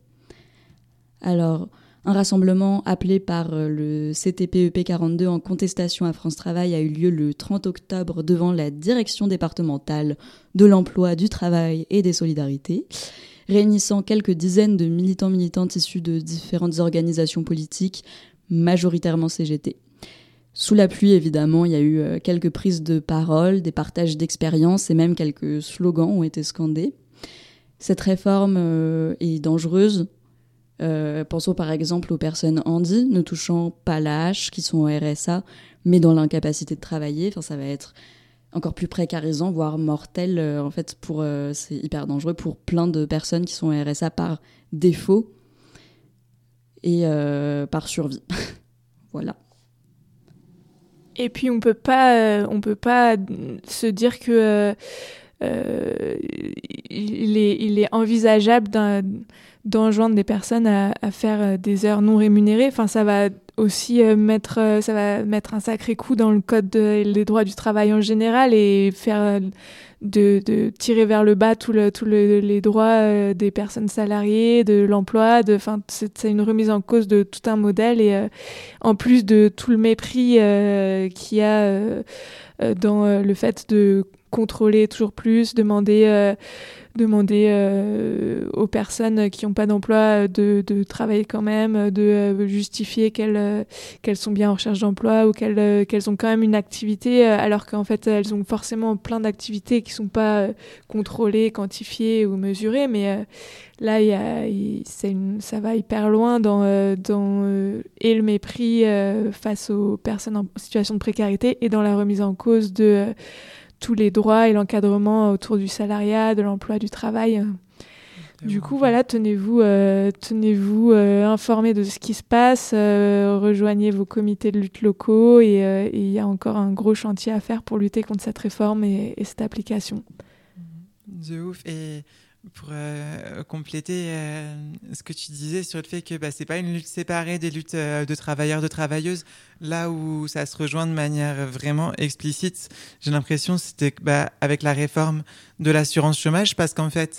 Alors, un rassemblement appelé par le C T P E P quarante-deux en contestation à France Travail a eu lieu le trente octobre devant la direction départementale de l'emploi, du travail et des solidarités, réunissant quelques dizaines de militants militantes issus de différentes organisations politiques, majoritairement C G T. Sous la pluie, évidemment, il y a eu quelques prises de parole, des partages d'expériences et même quelques slogans ont été scandés. Cette réforme est dangereuse. Euh, pensons par exemple aux personnes handi, ne touchant pas l'âge, qui sont au R S A, mais dans l'incapacité de travailler. Enfin, ça va être encore plus précarisant, voire mortel. Euh, en fait, pour, euh, c'est hyper dangereux pour plein de personnes qui sont au R S A par défaut et euh, par survie. Voilà. Et puis on peut pas, euh, on peut pas se dire que euh, euh, il est, il est envisageable d'un d'enjoindre des personnes à, à faire des heures non rémunérées. Enfin, ça va aussi euh, mettre, euh, ça va mettre un sacré coup dans le code de, des droits du travail en général et faire euh, de, de tirer vers le bas tous le, tout le, les droits euh, des personnes salariées, de l'emploi. De, enfin, c'est, c'est une remise en cause de tout un modèle et euh, en plus de tout le mépris euh, qu'il y a euh, dans euh, le fait de contrôler toujours plus, demander euh, demander euh, aux personnes qui n'ont pas d'emploi de, de travailler quand même, de euh, justifier qu'elles, euh, qu'elles sont bien en recherche d'emploi ou qu'elles, euh, qu'elles ont quand même une activité, euh, alors qu'en fait elles ont forcément plein d'activités qui ne sont pas euh, contrôlées, quantifiées ou mesurées. Mais euh, là, y a, y, c'est une, ça va hyper loin dans, euh, dans euh, et le mépris euh, face aux personnes en situation de précarité et dans la remise en cause de euh, tous les droits et l'encadrement autour du salariat, de l'emploi, du travail. Du coup, voilà, tenez-vous, euh, tenez-vous euh, informés de ce qui se passe, euh, rejoignez vos comités de lutte locaux et euh, il y a encore un gros chantier à faire pour lutter contre cette réforme et, et cette application. De ouf. Et pour euh, compléter euh, ce que tu disais sur le fait que bah, c'est pas une lutte séparée des luttes euh, de travailleurs, de travailleuses, là où ça se rejoint de manière vraiment explicite, j'ai l'impression c'était bah, avec la réforme de l'assurance chômage, parce qu'en fait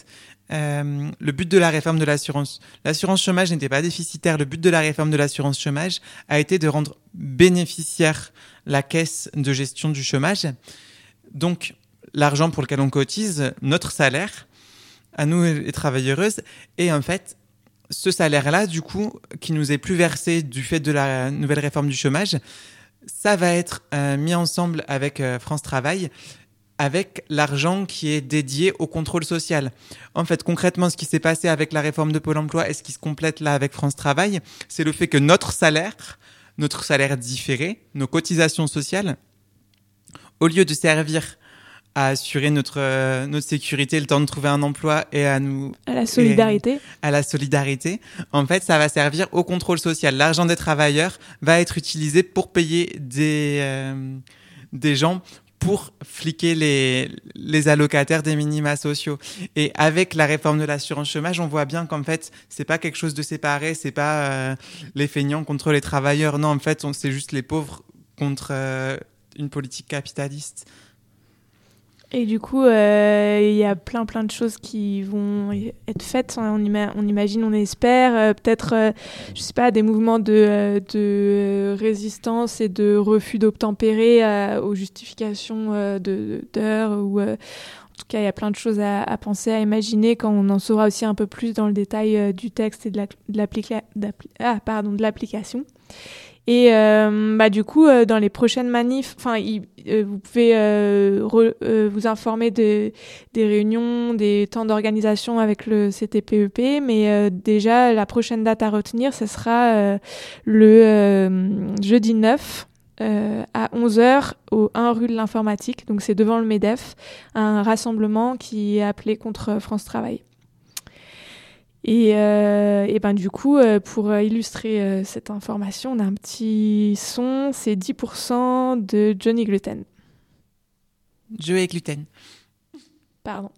euh, le but de la réforme de l'assurance, l'assurance chômage n'était pas déficitaire. Le but de la réforme de l'assurance chômage a été de rendre bénéficiaire la caisse de gestion du chômage. Donc, l'argent pour lequel on cotise, notre salaire, à nous les travailleuses, et en fait, ce salaire-là, du coup, qui nous est plus versé du fait de la nouvelle réforme du chômage, ça va être euh, mis ensemble avec euh, France Travail, avec l'argent qui est dédié au contrôle social. En fait, concrètement, ce qui s'est passé avec la réforme de Pôle emploi et ce qui se complète là avec France Travail, c'est le fait que notre salaire, notre salaire différé, nos cotisations sociales, au lieu de servir à assurer notre, euh, notre sécurité, le temps de trouver un emploi et à nous... À la solidarité. À la solidarité. En fait, ça va servir au contrôle social. L'argent des travailleurs va être utilisé pour payer des, euh, des gens pour fliquer les, les allocataires des minima sociaux. Et avec la réforme de l'assurance chômage, on voit bien qu'en fait, c'est pas quelque chose de séparé, c'est pas euh, les feignants contre les travailleurs. Non, en fait, on, c'est juste les pauvres contre euh, une politique capitaliste. Et du coup, euh, il y a plein plein de choses qui vont être faites. On, ima- on imagine, on espère, euh, peut-être, euh, je sais pas, des mouvements de, de résistance et de refus d'obtempérer euh, aux justifications euh, de, d'heures. Ou, euh, en tout cas, il y a plein de choses à, à penser, à imaginer quand on en saura aussi un peu plus dans le détail euh, du texte et de, la, de, l'applica- ah, pardon, de l'application. Et euh, bah, du coup, euh, dans les prochaines manifs, enfin, euh, vous pouvez euh, re, euh, vous informer de, des réunions, des temps d'organisation avec le C T P E P, mais euh, déjà, la prochaine date à retenir, ce sera euh, le euh, jeudi neuf euh, à onze heures au un rue de l'Informatique, donc c'est devant le MEDEF, un rassemblement qui est appelé contre France Travail. Et, euh, et ben du coup, euh, pour illustrer euh, cette information, on a un petit son, c'est dix pour cent de Johnny Gluten. Joey Gluten. Pardon.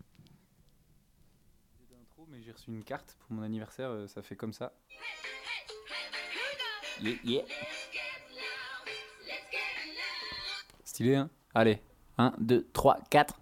Mais j'ai reçu une carte pour mon anniversaire, ça fait comme ça. Yeah, yeah. Stylé, hein? Allez, un, deux, trois, quatre.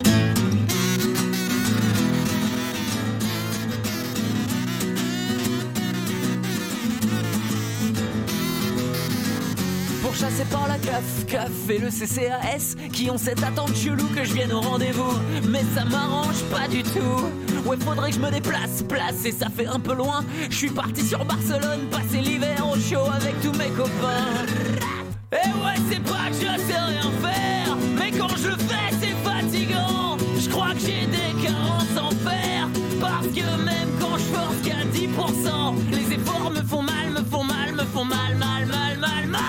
Chassé par la C A F, C A F et le C C A S qui ont cette attente chelou que je vienne au rendez-vous. Mais ça m'arrange pas du tout. Ouais, faudrait que je me déplace, place et ça fait un peu loin. Je suis parti sur Barcelone, passer l'hiver au chaud avec tous mes copains. Et ouais, c'est pas que je sais rien faire, mais quand je le fais, c'est fatigant. Je crois que j'ai des carences en fer, parce que même quand je force qu'à dix pour cent, les efforts me font mal, me font mal, me font mal, mal, mal, mal, mal.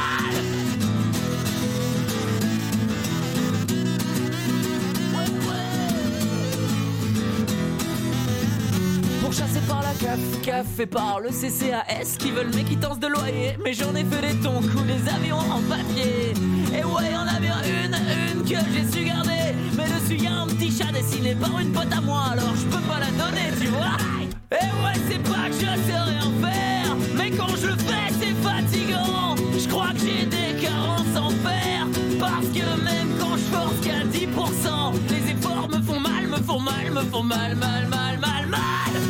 Chassé par la C A F, C A F et par le C C A S qui veulent mes quittances de loyer. Mais j'en ai fait des tons, ou des avions en papier. Et ouais, y'en a bien une, une que j'ai su garder. Mais dessus y'a un petit chat dessiné par une pote à moi. Alors je peux pas la donner, tu vois. Et ouais, c'est pas que je sais rien faire, mais quand je le fais, c'est fatigant. Je crois que j'ai des carences en fer, parce que même quand je force qu'à dix pour cent, les efforts me font mal, me font mal, me font mal, mal, mal, mal, mal.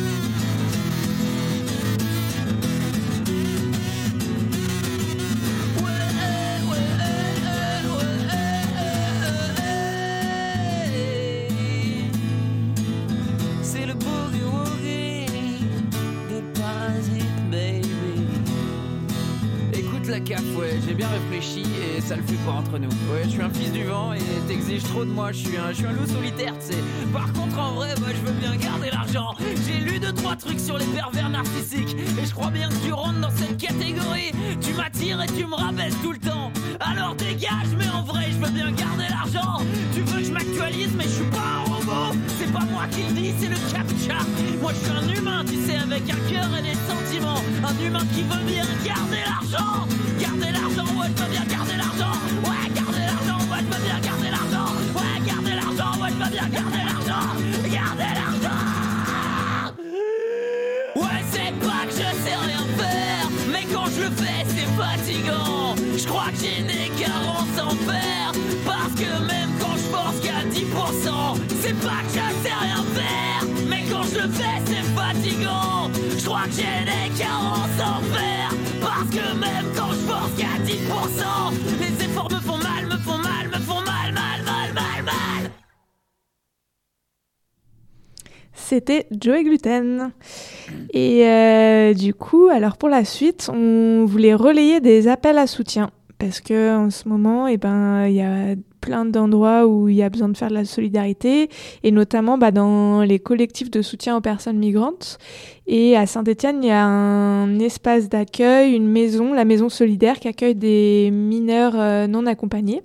La C A F, ouais, j'ai bien réfléchi et ça le fait pas entre nous. Ouais, je suis un fils du vent et t'exiges trop de moi, je suis un, je suis un loup solitaire, tu sais. Par contre, en vrai, moi, je veux bien garder l'argent. J'ai lu deux, trois trucs sur les pervers narcissiques et je crois bien que tu rentres dans cette catégorie. Tu m'attires et tu me rabaisses tout le temps. Alors dégage, mais en vrai, je veux bien garder l'argent. Tu veux que je m'actualise, mais je suis pas un robot. C'est pas moi qui le dis, c'est le captcha. Moi, je suis un humain, tu sais, avec un cœur et des sentiments. Un humain qui veut bien garder l'argent. Garder l'argent, ouais, je veux bien garder l'argent. Ouais, garder l'argent, ouais, je veux bien garder l'argent. Ouais, garder l'argent, ouais, je veux bien garder l'argent. Garder l'argent. Ouais, c'est pas que je sais rien faire, mais quand je le fais, c'est fatigant. Je crois que j'ai des carences en fer, parce que même quand je force qu'à dix pour cent, c'est pas que je sais rien faire, mais quand je le fais, que j'ai des carences en fer. Parce que même quand je pense qu'à dix pour cent, les efforts me font mal, me font mal, me font mal, mal, mal, mal, mal. C'était Joey Gluten. Et euh, du coup, alors pour la suite, on voulait relayer des appels à soutien. Parce que en ce moment, eh ben, il y a plein d'endroits où il y a besoin de faire de la solidarité, et notamment bah, dans les collectifs de soutien aux personnes migrantes. Et à Saint-Étienne, il y a un espace d'accueil, une maison, la maison solidaire, qui accueille des mineurs euh, non accompagnés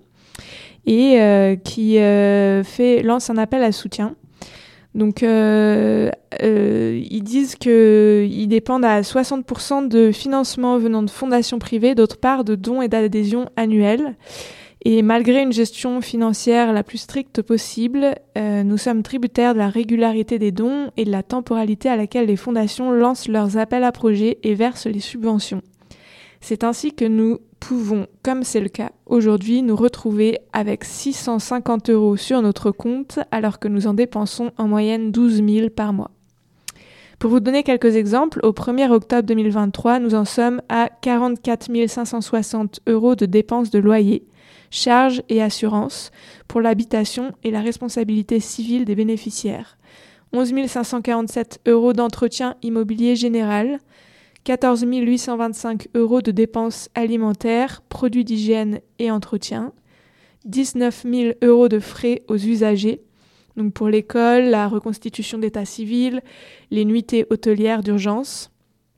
et euh, qui euh, fait, lance un appel à soutien. Donc, euh, euh, ils disent qu'ils dépendent à soixante pour cent de financement venant de fondations privées, d'autre part de dons et d'adhésions annuelles. Et malgré une gestion financière la plus stricte possible, euh, nous sommes tributaires de la régularité des dons et de la temporalité à laquelle les fondations lancent leurs appels à projets et versent les subventions. C'est ainsi que nous pouvons, comme c'est le cas aujourd'hui, nous retrouver avec six cent cinquante euros sur notre compte alors que nous en dépensons en moyenne douze mille par mois. Pour vous donner quelques exemples, au premier octobre deux mille vingt-trois, nous en sommes à quarante-quatre mille cinq cent soixante euros de dépenses de loyer, charges et assurances pour l'habitation et la responsabilité civile des bénéficiaires, onze mille cinq cent quarante-sept euros d'entretien immobilier général, quatorze mille huit cent vingt-cinq euros de dépenses alimentaires, produits d'hygiène et entretien, dix-neuf mille euros de frais aux usagers, donc pour l'école, la reconstitution d'état civil, les nuitées hôtelières d'urgence.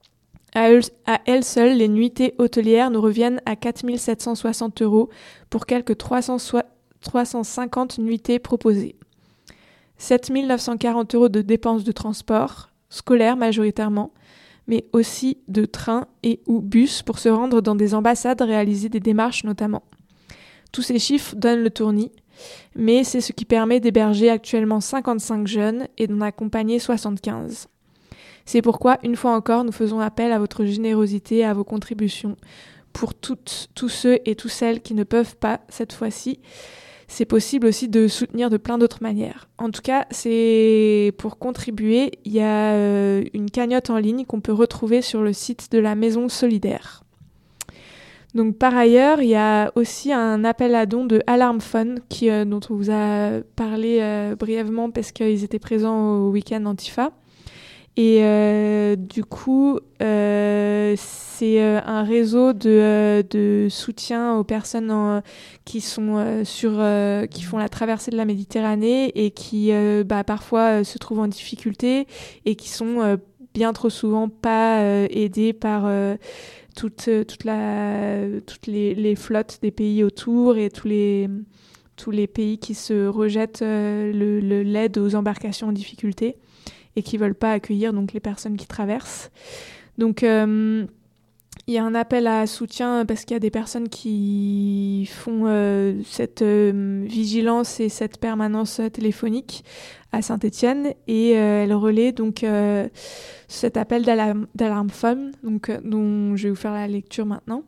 À elles, à elles seules, les nuitées hôtelières nous reviennent à quatre mille sept cent soixante euros pour quelques trois cent cinquante nuitées proposées. sept mille neuf cent quarante euros de dépenses de transport, scolaires majoritairement, mais aussi de train et ou bus pour se rendre dans des ambassades, réaliser des démarches notamment. Tous ces chiffres donnent le tournis, mais c'est ce qui permet d'héberger actuellement cinquante-cinq jeunes et d'en accompagner soixante-quinze. C'est pourquoi, une fois encore, nous faisons appel à votre générosité et à vos contributions pour toutes, tous ceux et toutes celles qui ne peuvent pas cette fois-ci. C'est possible aussi de soutenir de plein d'autres manières. En tout cas, c'est pour contribuer, il y a euh, une cagnotte en ligne qu'on peut retrouver sur le site de la Maison Solidaire. Donc par ailleurs, il y a aussi un appel à dons de Alarm Fun qui, euh, dont on vous a parlé euh, brièvement parce qu'ils étaient présents au week-end Antifa. Et euh, du coup, euh, c'est euh, un réseau de, euh, de soutien aux personnes en, qui sont euh, sur, euh, qui font la traversée de la Méditerranée et qui euh, bah, parfois euh, se trouvent en difficulté et qui sont euh, bien trop souvent pas euh, aidés par euh, toute, toute la, toutes les, les flottes des pays autour et tous les, tous les pays qui se rejettent euh, le, le, l'aide aux embarcations en difficulté et qui veulent pas accueillir donc les personnes qui traversent. Donc euh, il y a un appel à soutien parce qu'il y a des personnes qui font euh, cette euh, vigilance et cette permanence téléphonique à Saint-Étienne et euh, elle relaie donc euh, cet appel d'alarme, d'alarme femme, donc euh, dont je vais vous faire la lecture maintenant.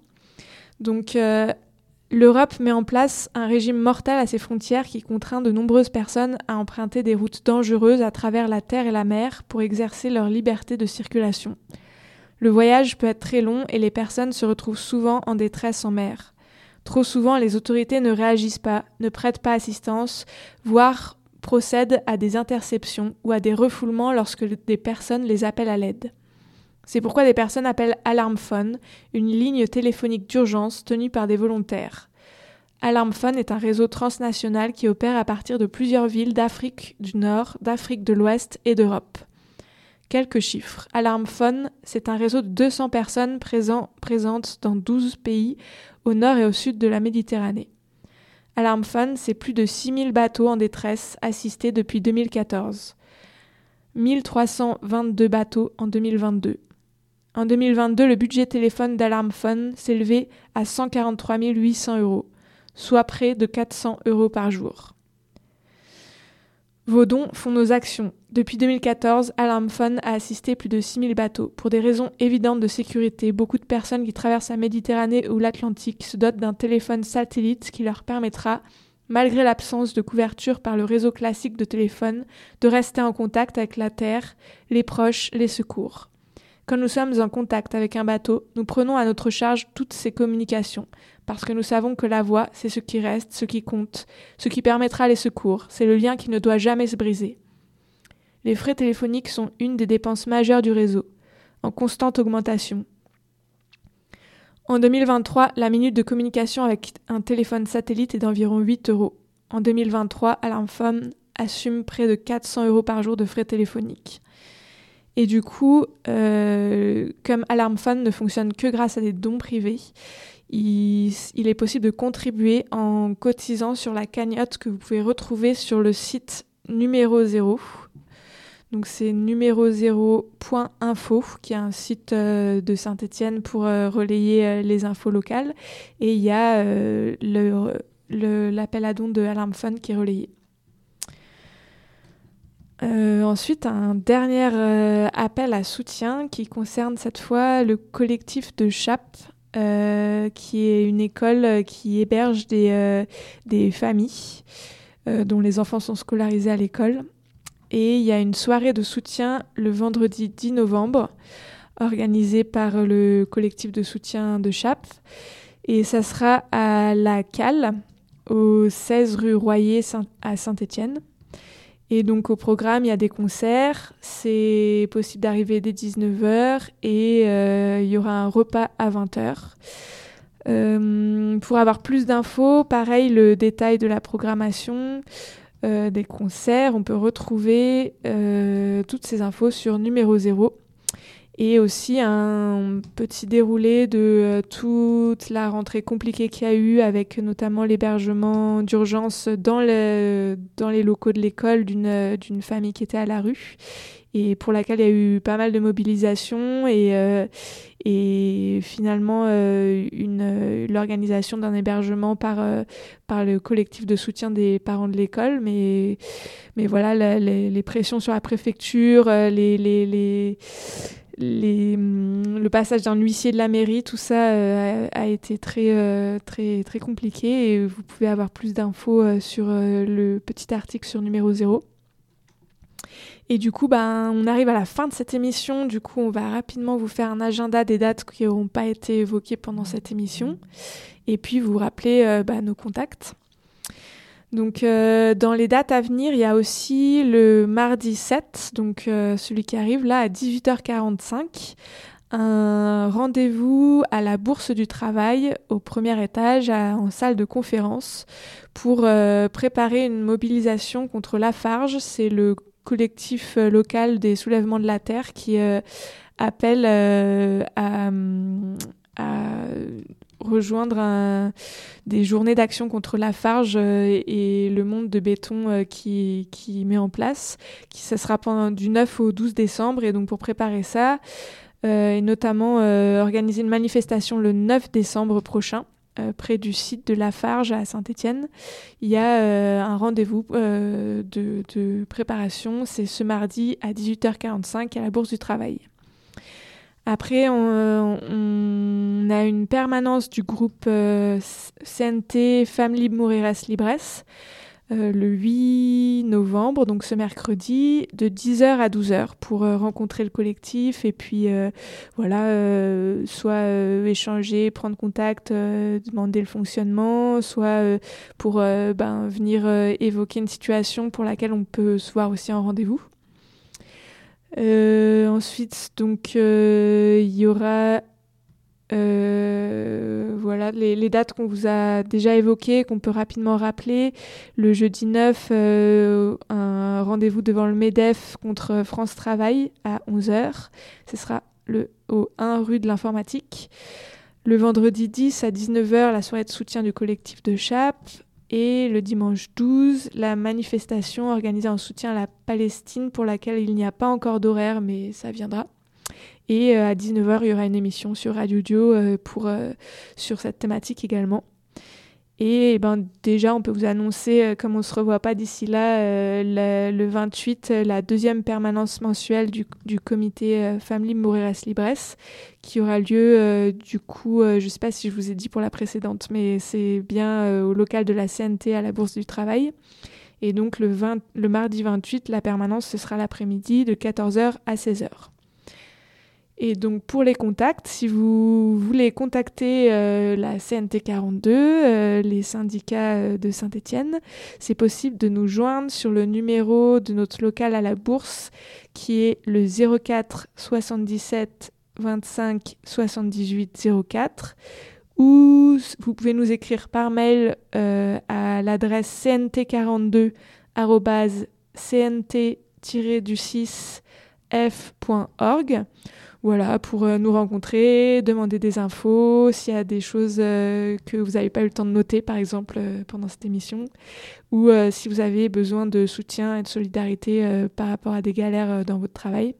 Donc euh, l'Europe met en place un régime mortel à ses frontières qui contraint de nombreuses personnes à emprunter des routes dangereuses à travers la terre et la mer pour exercer leur liberté de circulation. Le voyage peut être très long et les personnes se retrouvent souvent en détresse en mer. Trop souvent, les autorités ne réagissent pas, ne prêtent pas assistance, voire procèdent à des interceptions ou à des refoulements lorsque des personnes les appellent à l'aide. C'est pourquoi des personnes appellent Alarm Phone, une ligne téléphonique d'urgence tenue par des volontaires. Alarm Phone est un réseau transnational qui opère à partir de plusieurs villes d'Afrique du Nord, d'Afrique de l'Ouest et d'Europe. Quelques chiffres. Alarm Phone, c'est un réseau de deux cents personnes présent, présentes dans douze pays au nord et au sud de la Méditerranée. Alarm Phone, c'est plus de six mille bateaux en détresse assistés depuis deux mille quatorze. mille trois cent vingt-deux bateaux en deux mille vingt-deux. En deux mille vingt-deux, le budget téléphone d'Alarm Phone s'élevait à cent quarante-trois mille huit cents euros, soit près de quatre cents euros par jour. Vos dons font nos actions. Depuis deux mille quatorze, Alarm Phone a assisté plus de six mille bateaux. Pour des raisons évidentes de sécurité, beaucoup de personnes qui traversent la Méditerranée ou l'Atlantique se dotent d'un téléphone satellite qui leur permettra, malgré l'absence de couverture par le réseau classique de téléphone, de rester en contact avec la Terre, les proches, les secours. Quand nous sommes en contact avec un bateau, nous prenons à notre charge toutes ces communications, parce que nous savons que la voix, c'est ce qui reste, ce qui compte, ce qui permettra les secours, c'est le lien qui ne doit jamais se briser. Les frais téléphoniques sont une des dépenses majeures du réseau, en constante augmentation. En deux mille vingt-trois, la minute de communication avec un téléphone satellite est d'environ huit euros. En deux mille vingt-trois, Alarmphone assume près de quatre cents euros par jour de frais téléphoniques. Et du coup, euh, comme Alarmphone ne fonctionne que grâce à des dons privés, il, il est possible de contribuer en cotisant sur la cagnotte que vous pouvez retrouver sur le site numéro zéro. Donc c'est numéro zéro point info, qui est un site euh, de Saint-Étienne pour euh, relayer euh, les infos locales. Et il y a euh, le, le, l'appel à dons de Alarmphone qui est relayé. Euh, ensuite, un dernier euh, appel à soutien qui concerne cette fois le collectif de Chappe, euh, qui est une école qui héberge des, euh, des familles euh, dont les enfants sont scolarisés à l'école. Et il y a une soirée de soutien le vendredi dix novembre, organisée par le collectif de soutien de Chappe. Et ça sera à la Cale, au seize rue Royer à Saint-Étienne. Et donc au programme, il y a des concerts, c'est possible d'arriver dès dix-neuf heures et euh, il y aura un repas à vingt heures. Euh, pour avoir plus d'infos, pareil, le détail de la programmation, euh, des concerts, on peut retrouver euh, toutes ces infos sur numéro zéro. Et aussi un petit déroulé de euh, toute la rentrée compliquée qu'il y a eu, avec notamment l'hébergement d'urgence dans, le, dans les locaux de l'école d'une, d'une famille qui était à la rue, et pour laquelle il y a eu pas mal de mobilisation et, euh, et finalement euh, une, l'organisation d'un hébergement par, euh, par le collectif de soutien des parents de l'école. Mais, mais voilà, la, les, les pressions sur la préfecture, les... les, les Les, le passage d'un huissier de la mairie, tout ça euh, a, a été très, euh, très, très compliqué, et vous pouvez avoir plus d'infos euh, sur euh, le petit article sur numéro zéro. Et du coup, ben, on arrive à la fin de cette émission. Du coup, on va rapidement vous faire un agenda des dates qui n'auront pas été évoquées pendant cette émission, et puis vous rappeler euh, ben, nos contacts. Donc, euh, dans les dates à venir, il y a aussi le mardi sept, donc euh, celui qui arrive là à dix-huit heures quarante-cinq, un rendez-vous à la Bourse du Travail au premier étage à, en salle de conférence pour euh, préparer une mobilisation contre Lafarge. C'est le collectif euh, local des soulèvements de la terre qui euh, appelle euh, à, à rejoindre un, des journées d'action contre Lafarge euh, et le monde de béton euh, qui, qui met en place. Qui, ça sera pendant du neuf au douze décembre. Et donc pour préparer ça, euh, et notamment euh, organiser une manifestation le neuf décembre prochain, euh, près du site de Lafarge à Saint-Étienne. Il y a euh, un rendez-vous euh, de, de préparation. C'est ce mardi à dix-huit heures quarante-cinq à la Bourse du Travail. Après, on, on a une permanence du groupe euh, C N T Femmes Libres Moreras Libres euh, le huit novembre, donc ce mercredi, de dix heures à douze heures pour euh, rencontrer le collectif et puis euh, voilà, euh, soit euh, échanger, prendre contact, euh, demander le fonctionnement, soit euh, pour euh, ben, venir euh, évoquer une situation pour laquelle on peut se voir aussi en rendez-vous. Euh, ensuite, donc, euh, il y aura euh, voilà, les, les dates qu'on vous a déjà évoquées, qu'on peut rapidement rappeler. Le jeudi neuf, euh, un rendez-vous devant le MEDEF contre France Travail à onze heures. Ce sera le, au un rue de l'Informatique. Le vendredi dix à dix-neuf heures, la soirée de soutien du collectif de Chappe. Et le dimanche douze, la manifestation organisée en soutien à la Palestine pour laquelle il n'y a pas encore d'horaire, mais ça viendra. Et euh, à dix-neuf heures, il y aura une émission sur Radio Dio euh, pour, euh, sur cette thématique également. Et, et ben, déjà, on peut vous annoncer, euh, comme on ne se revoit pas d'ici là, euh, la, le vingt-huit, la deuxième permanence mensuelle du, du comité euh, Femmes Libres Moreras Libres, qui aura lieu, euh, du coup, euh, je ne sais pas si je vous ai dit pour la précédente, mais c'est bien euh, au local de la C N T à la Bourse du Travail. Et donc, le, vingt, le mardi vingt-huit, la permanence, ce sera l'après-midi de quatorze heures à seize heures. Et donc pour les contacts, si vous voulez contacter euh, la C N T quarante-deux, euh, les syndicats euh, de Saint-Étienne, c'est possible de nous joindre sur le numéro de notre local à la Bourse qui est le zéro quatre soixante-dix-sept vingt-cinq soixante-dix-huit zéro quatre, ou vous pouvez nous écrire par mail euh, à l'adresse c n t quarante-deux arobase c n t tiret six f point org. Voilà, pour euh, nous rencontrer, demander des infos, s'il y a des choses euh, que vous n'avez pas eu le temps de noter, par exemple, euh, pendant cette émission, ou euh, si vous avez besoin de soutien et de solidarité euh, par rapport à des galères euh, dans votre travail.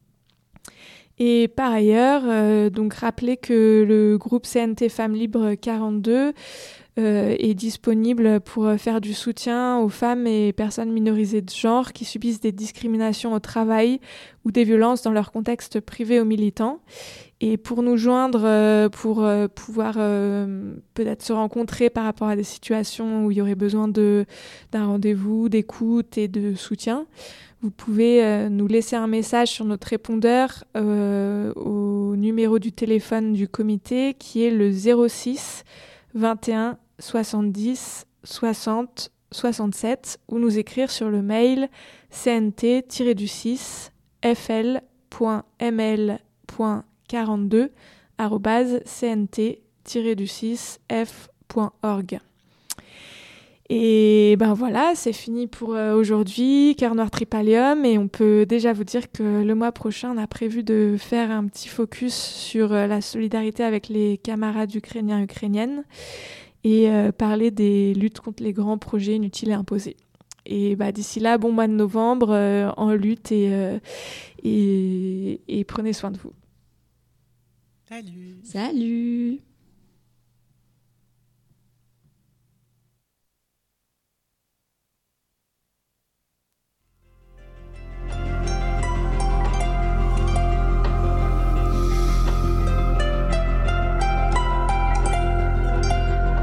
Et par ailleurs, euh, donc rappelez que le groupe C N T Femmes Libres quarante-deux euh, est disponible pour faire du soutien aux femmes et personnes minorisées de genre qui subissent des discriminations au travail ou des violences dans leur contexte privé ou militant. Et pour nous joindre, euh, pour euh, pouvoir euh, peut-être se rencontrer par rapport à des situations où il y aurait besoin de, d'un rendez-vous, d'écoute et de soutien, vous pouvez euh, nous laisser un message sur notre répondeur euh, au numéro du téléphone du comité qui est le zéro six vingt et un soixante-dix soixante soixante-sept ou nous écrire sur le mail c n t six f l point m l point quarante-deux arobase c n t six f point org. Et ben voilà, c'est fini pour euh, aujourd'hui, Cœur Noir Tripalium, et on peut déjà vous dire que le mois prochain, on a prévu de faire un petit focus sur euh, la solidarité avec les camarades ukrainiens et ukrainiennes et euh, parler des luttes contre les grands projets inutiles et imposés. Et bah, d'ici là, bon mois de novembre, euh, en lutte et, euh, et, et prenez soin de vous. Salut. Salut.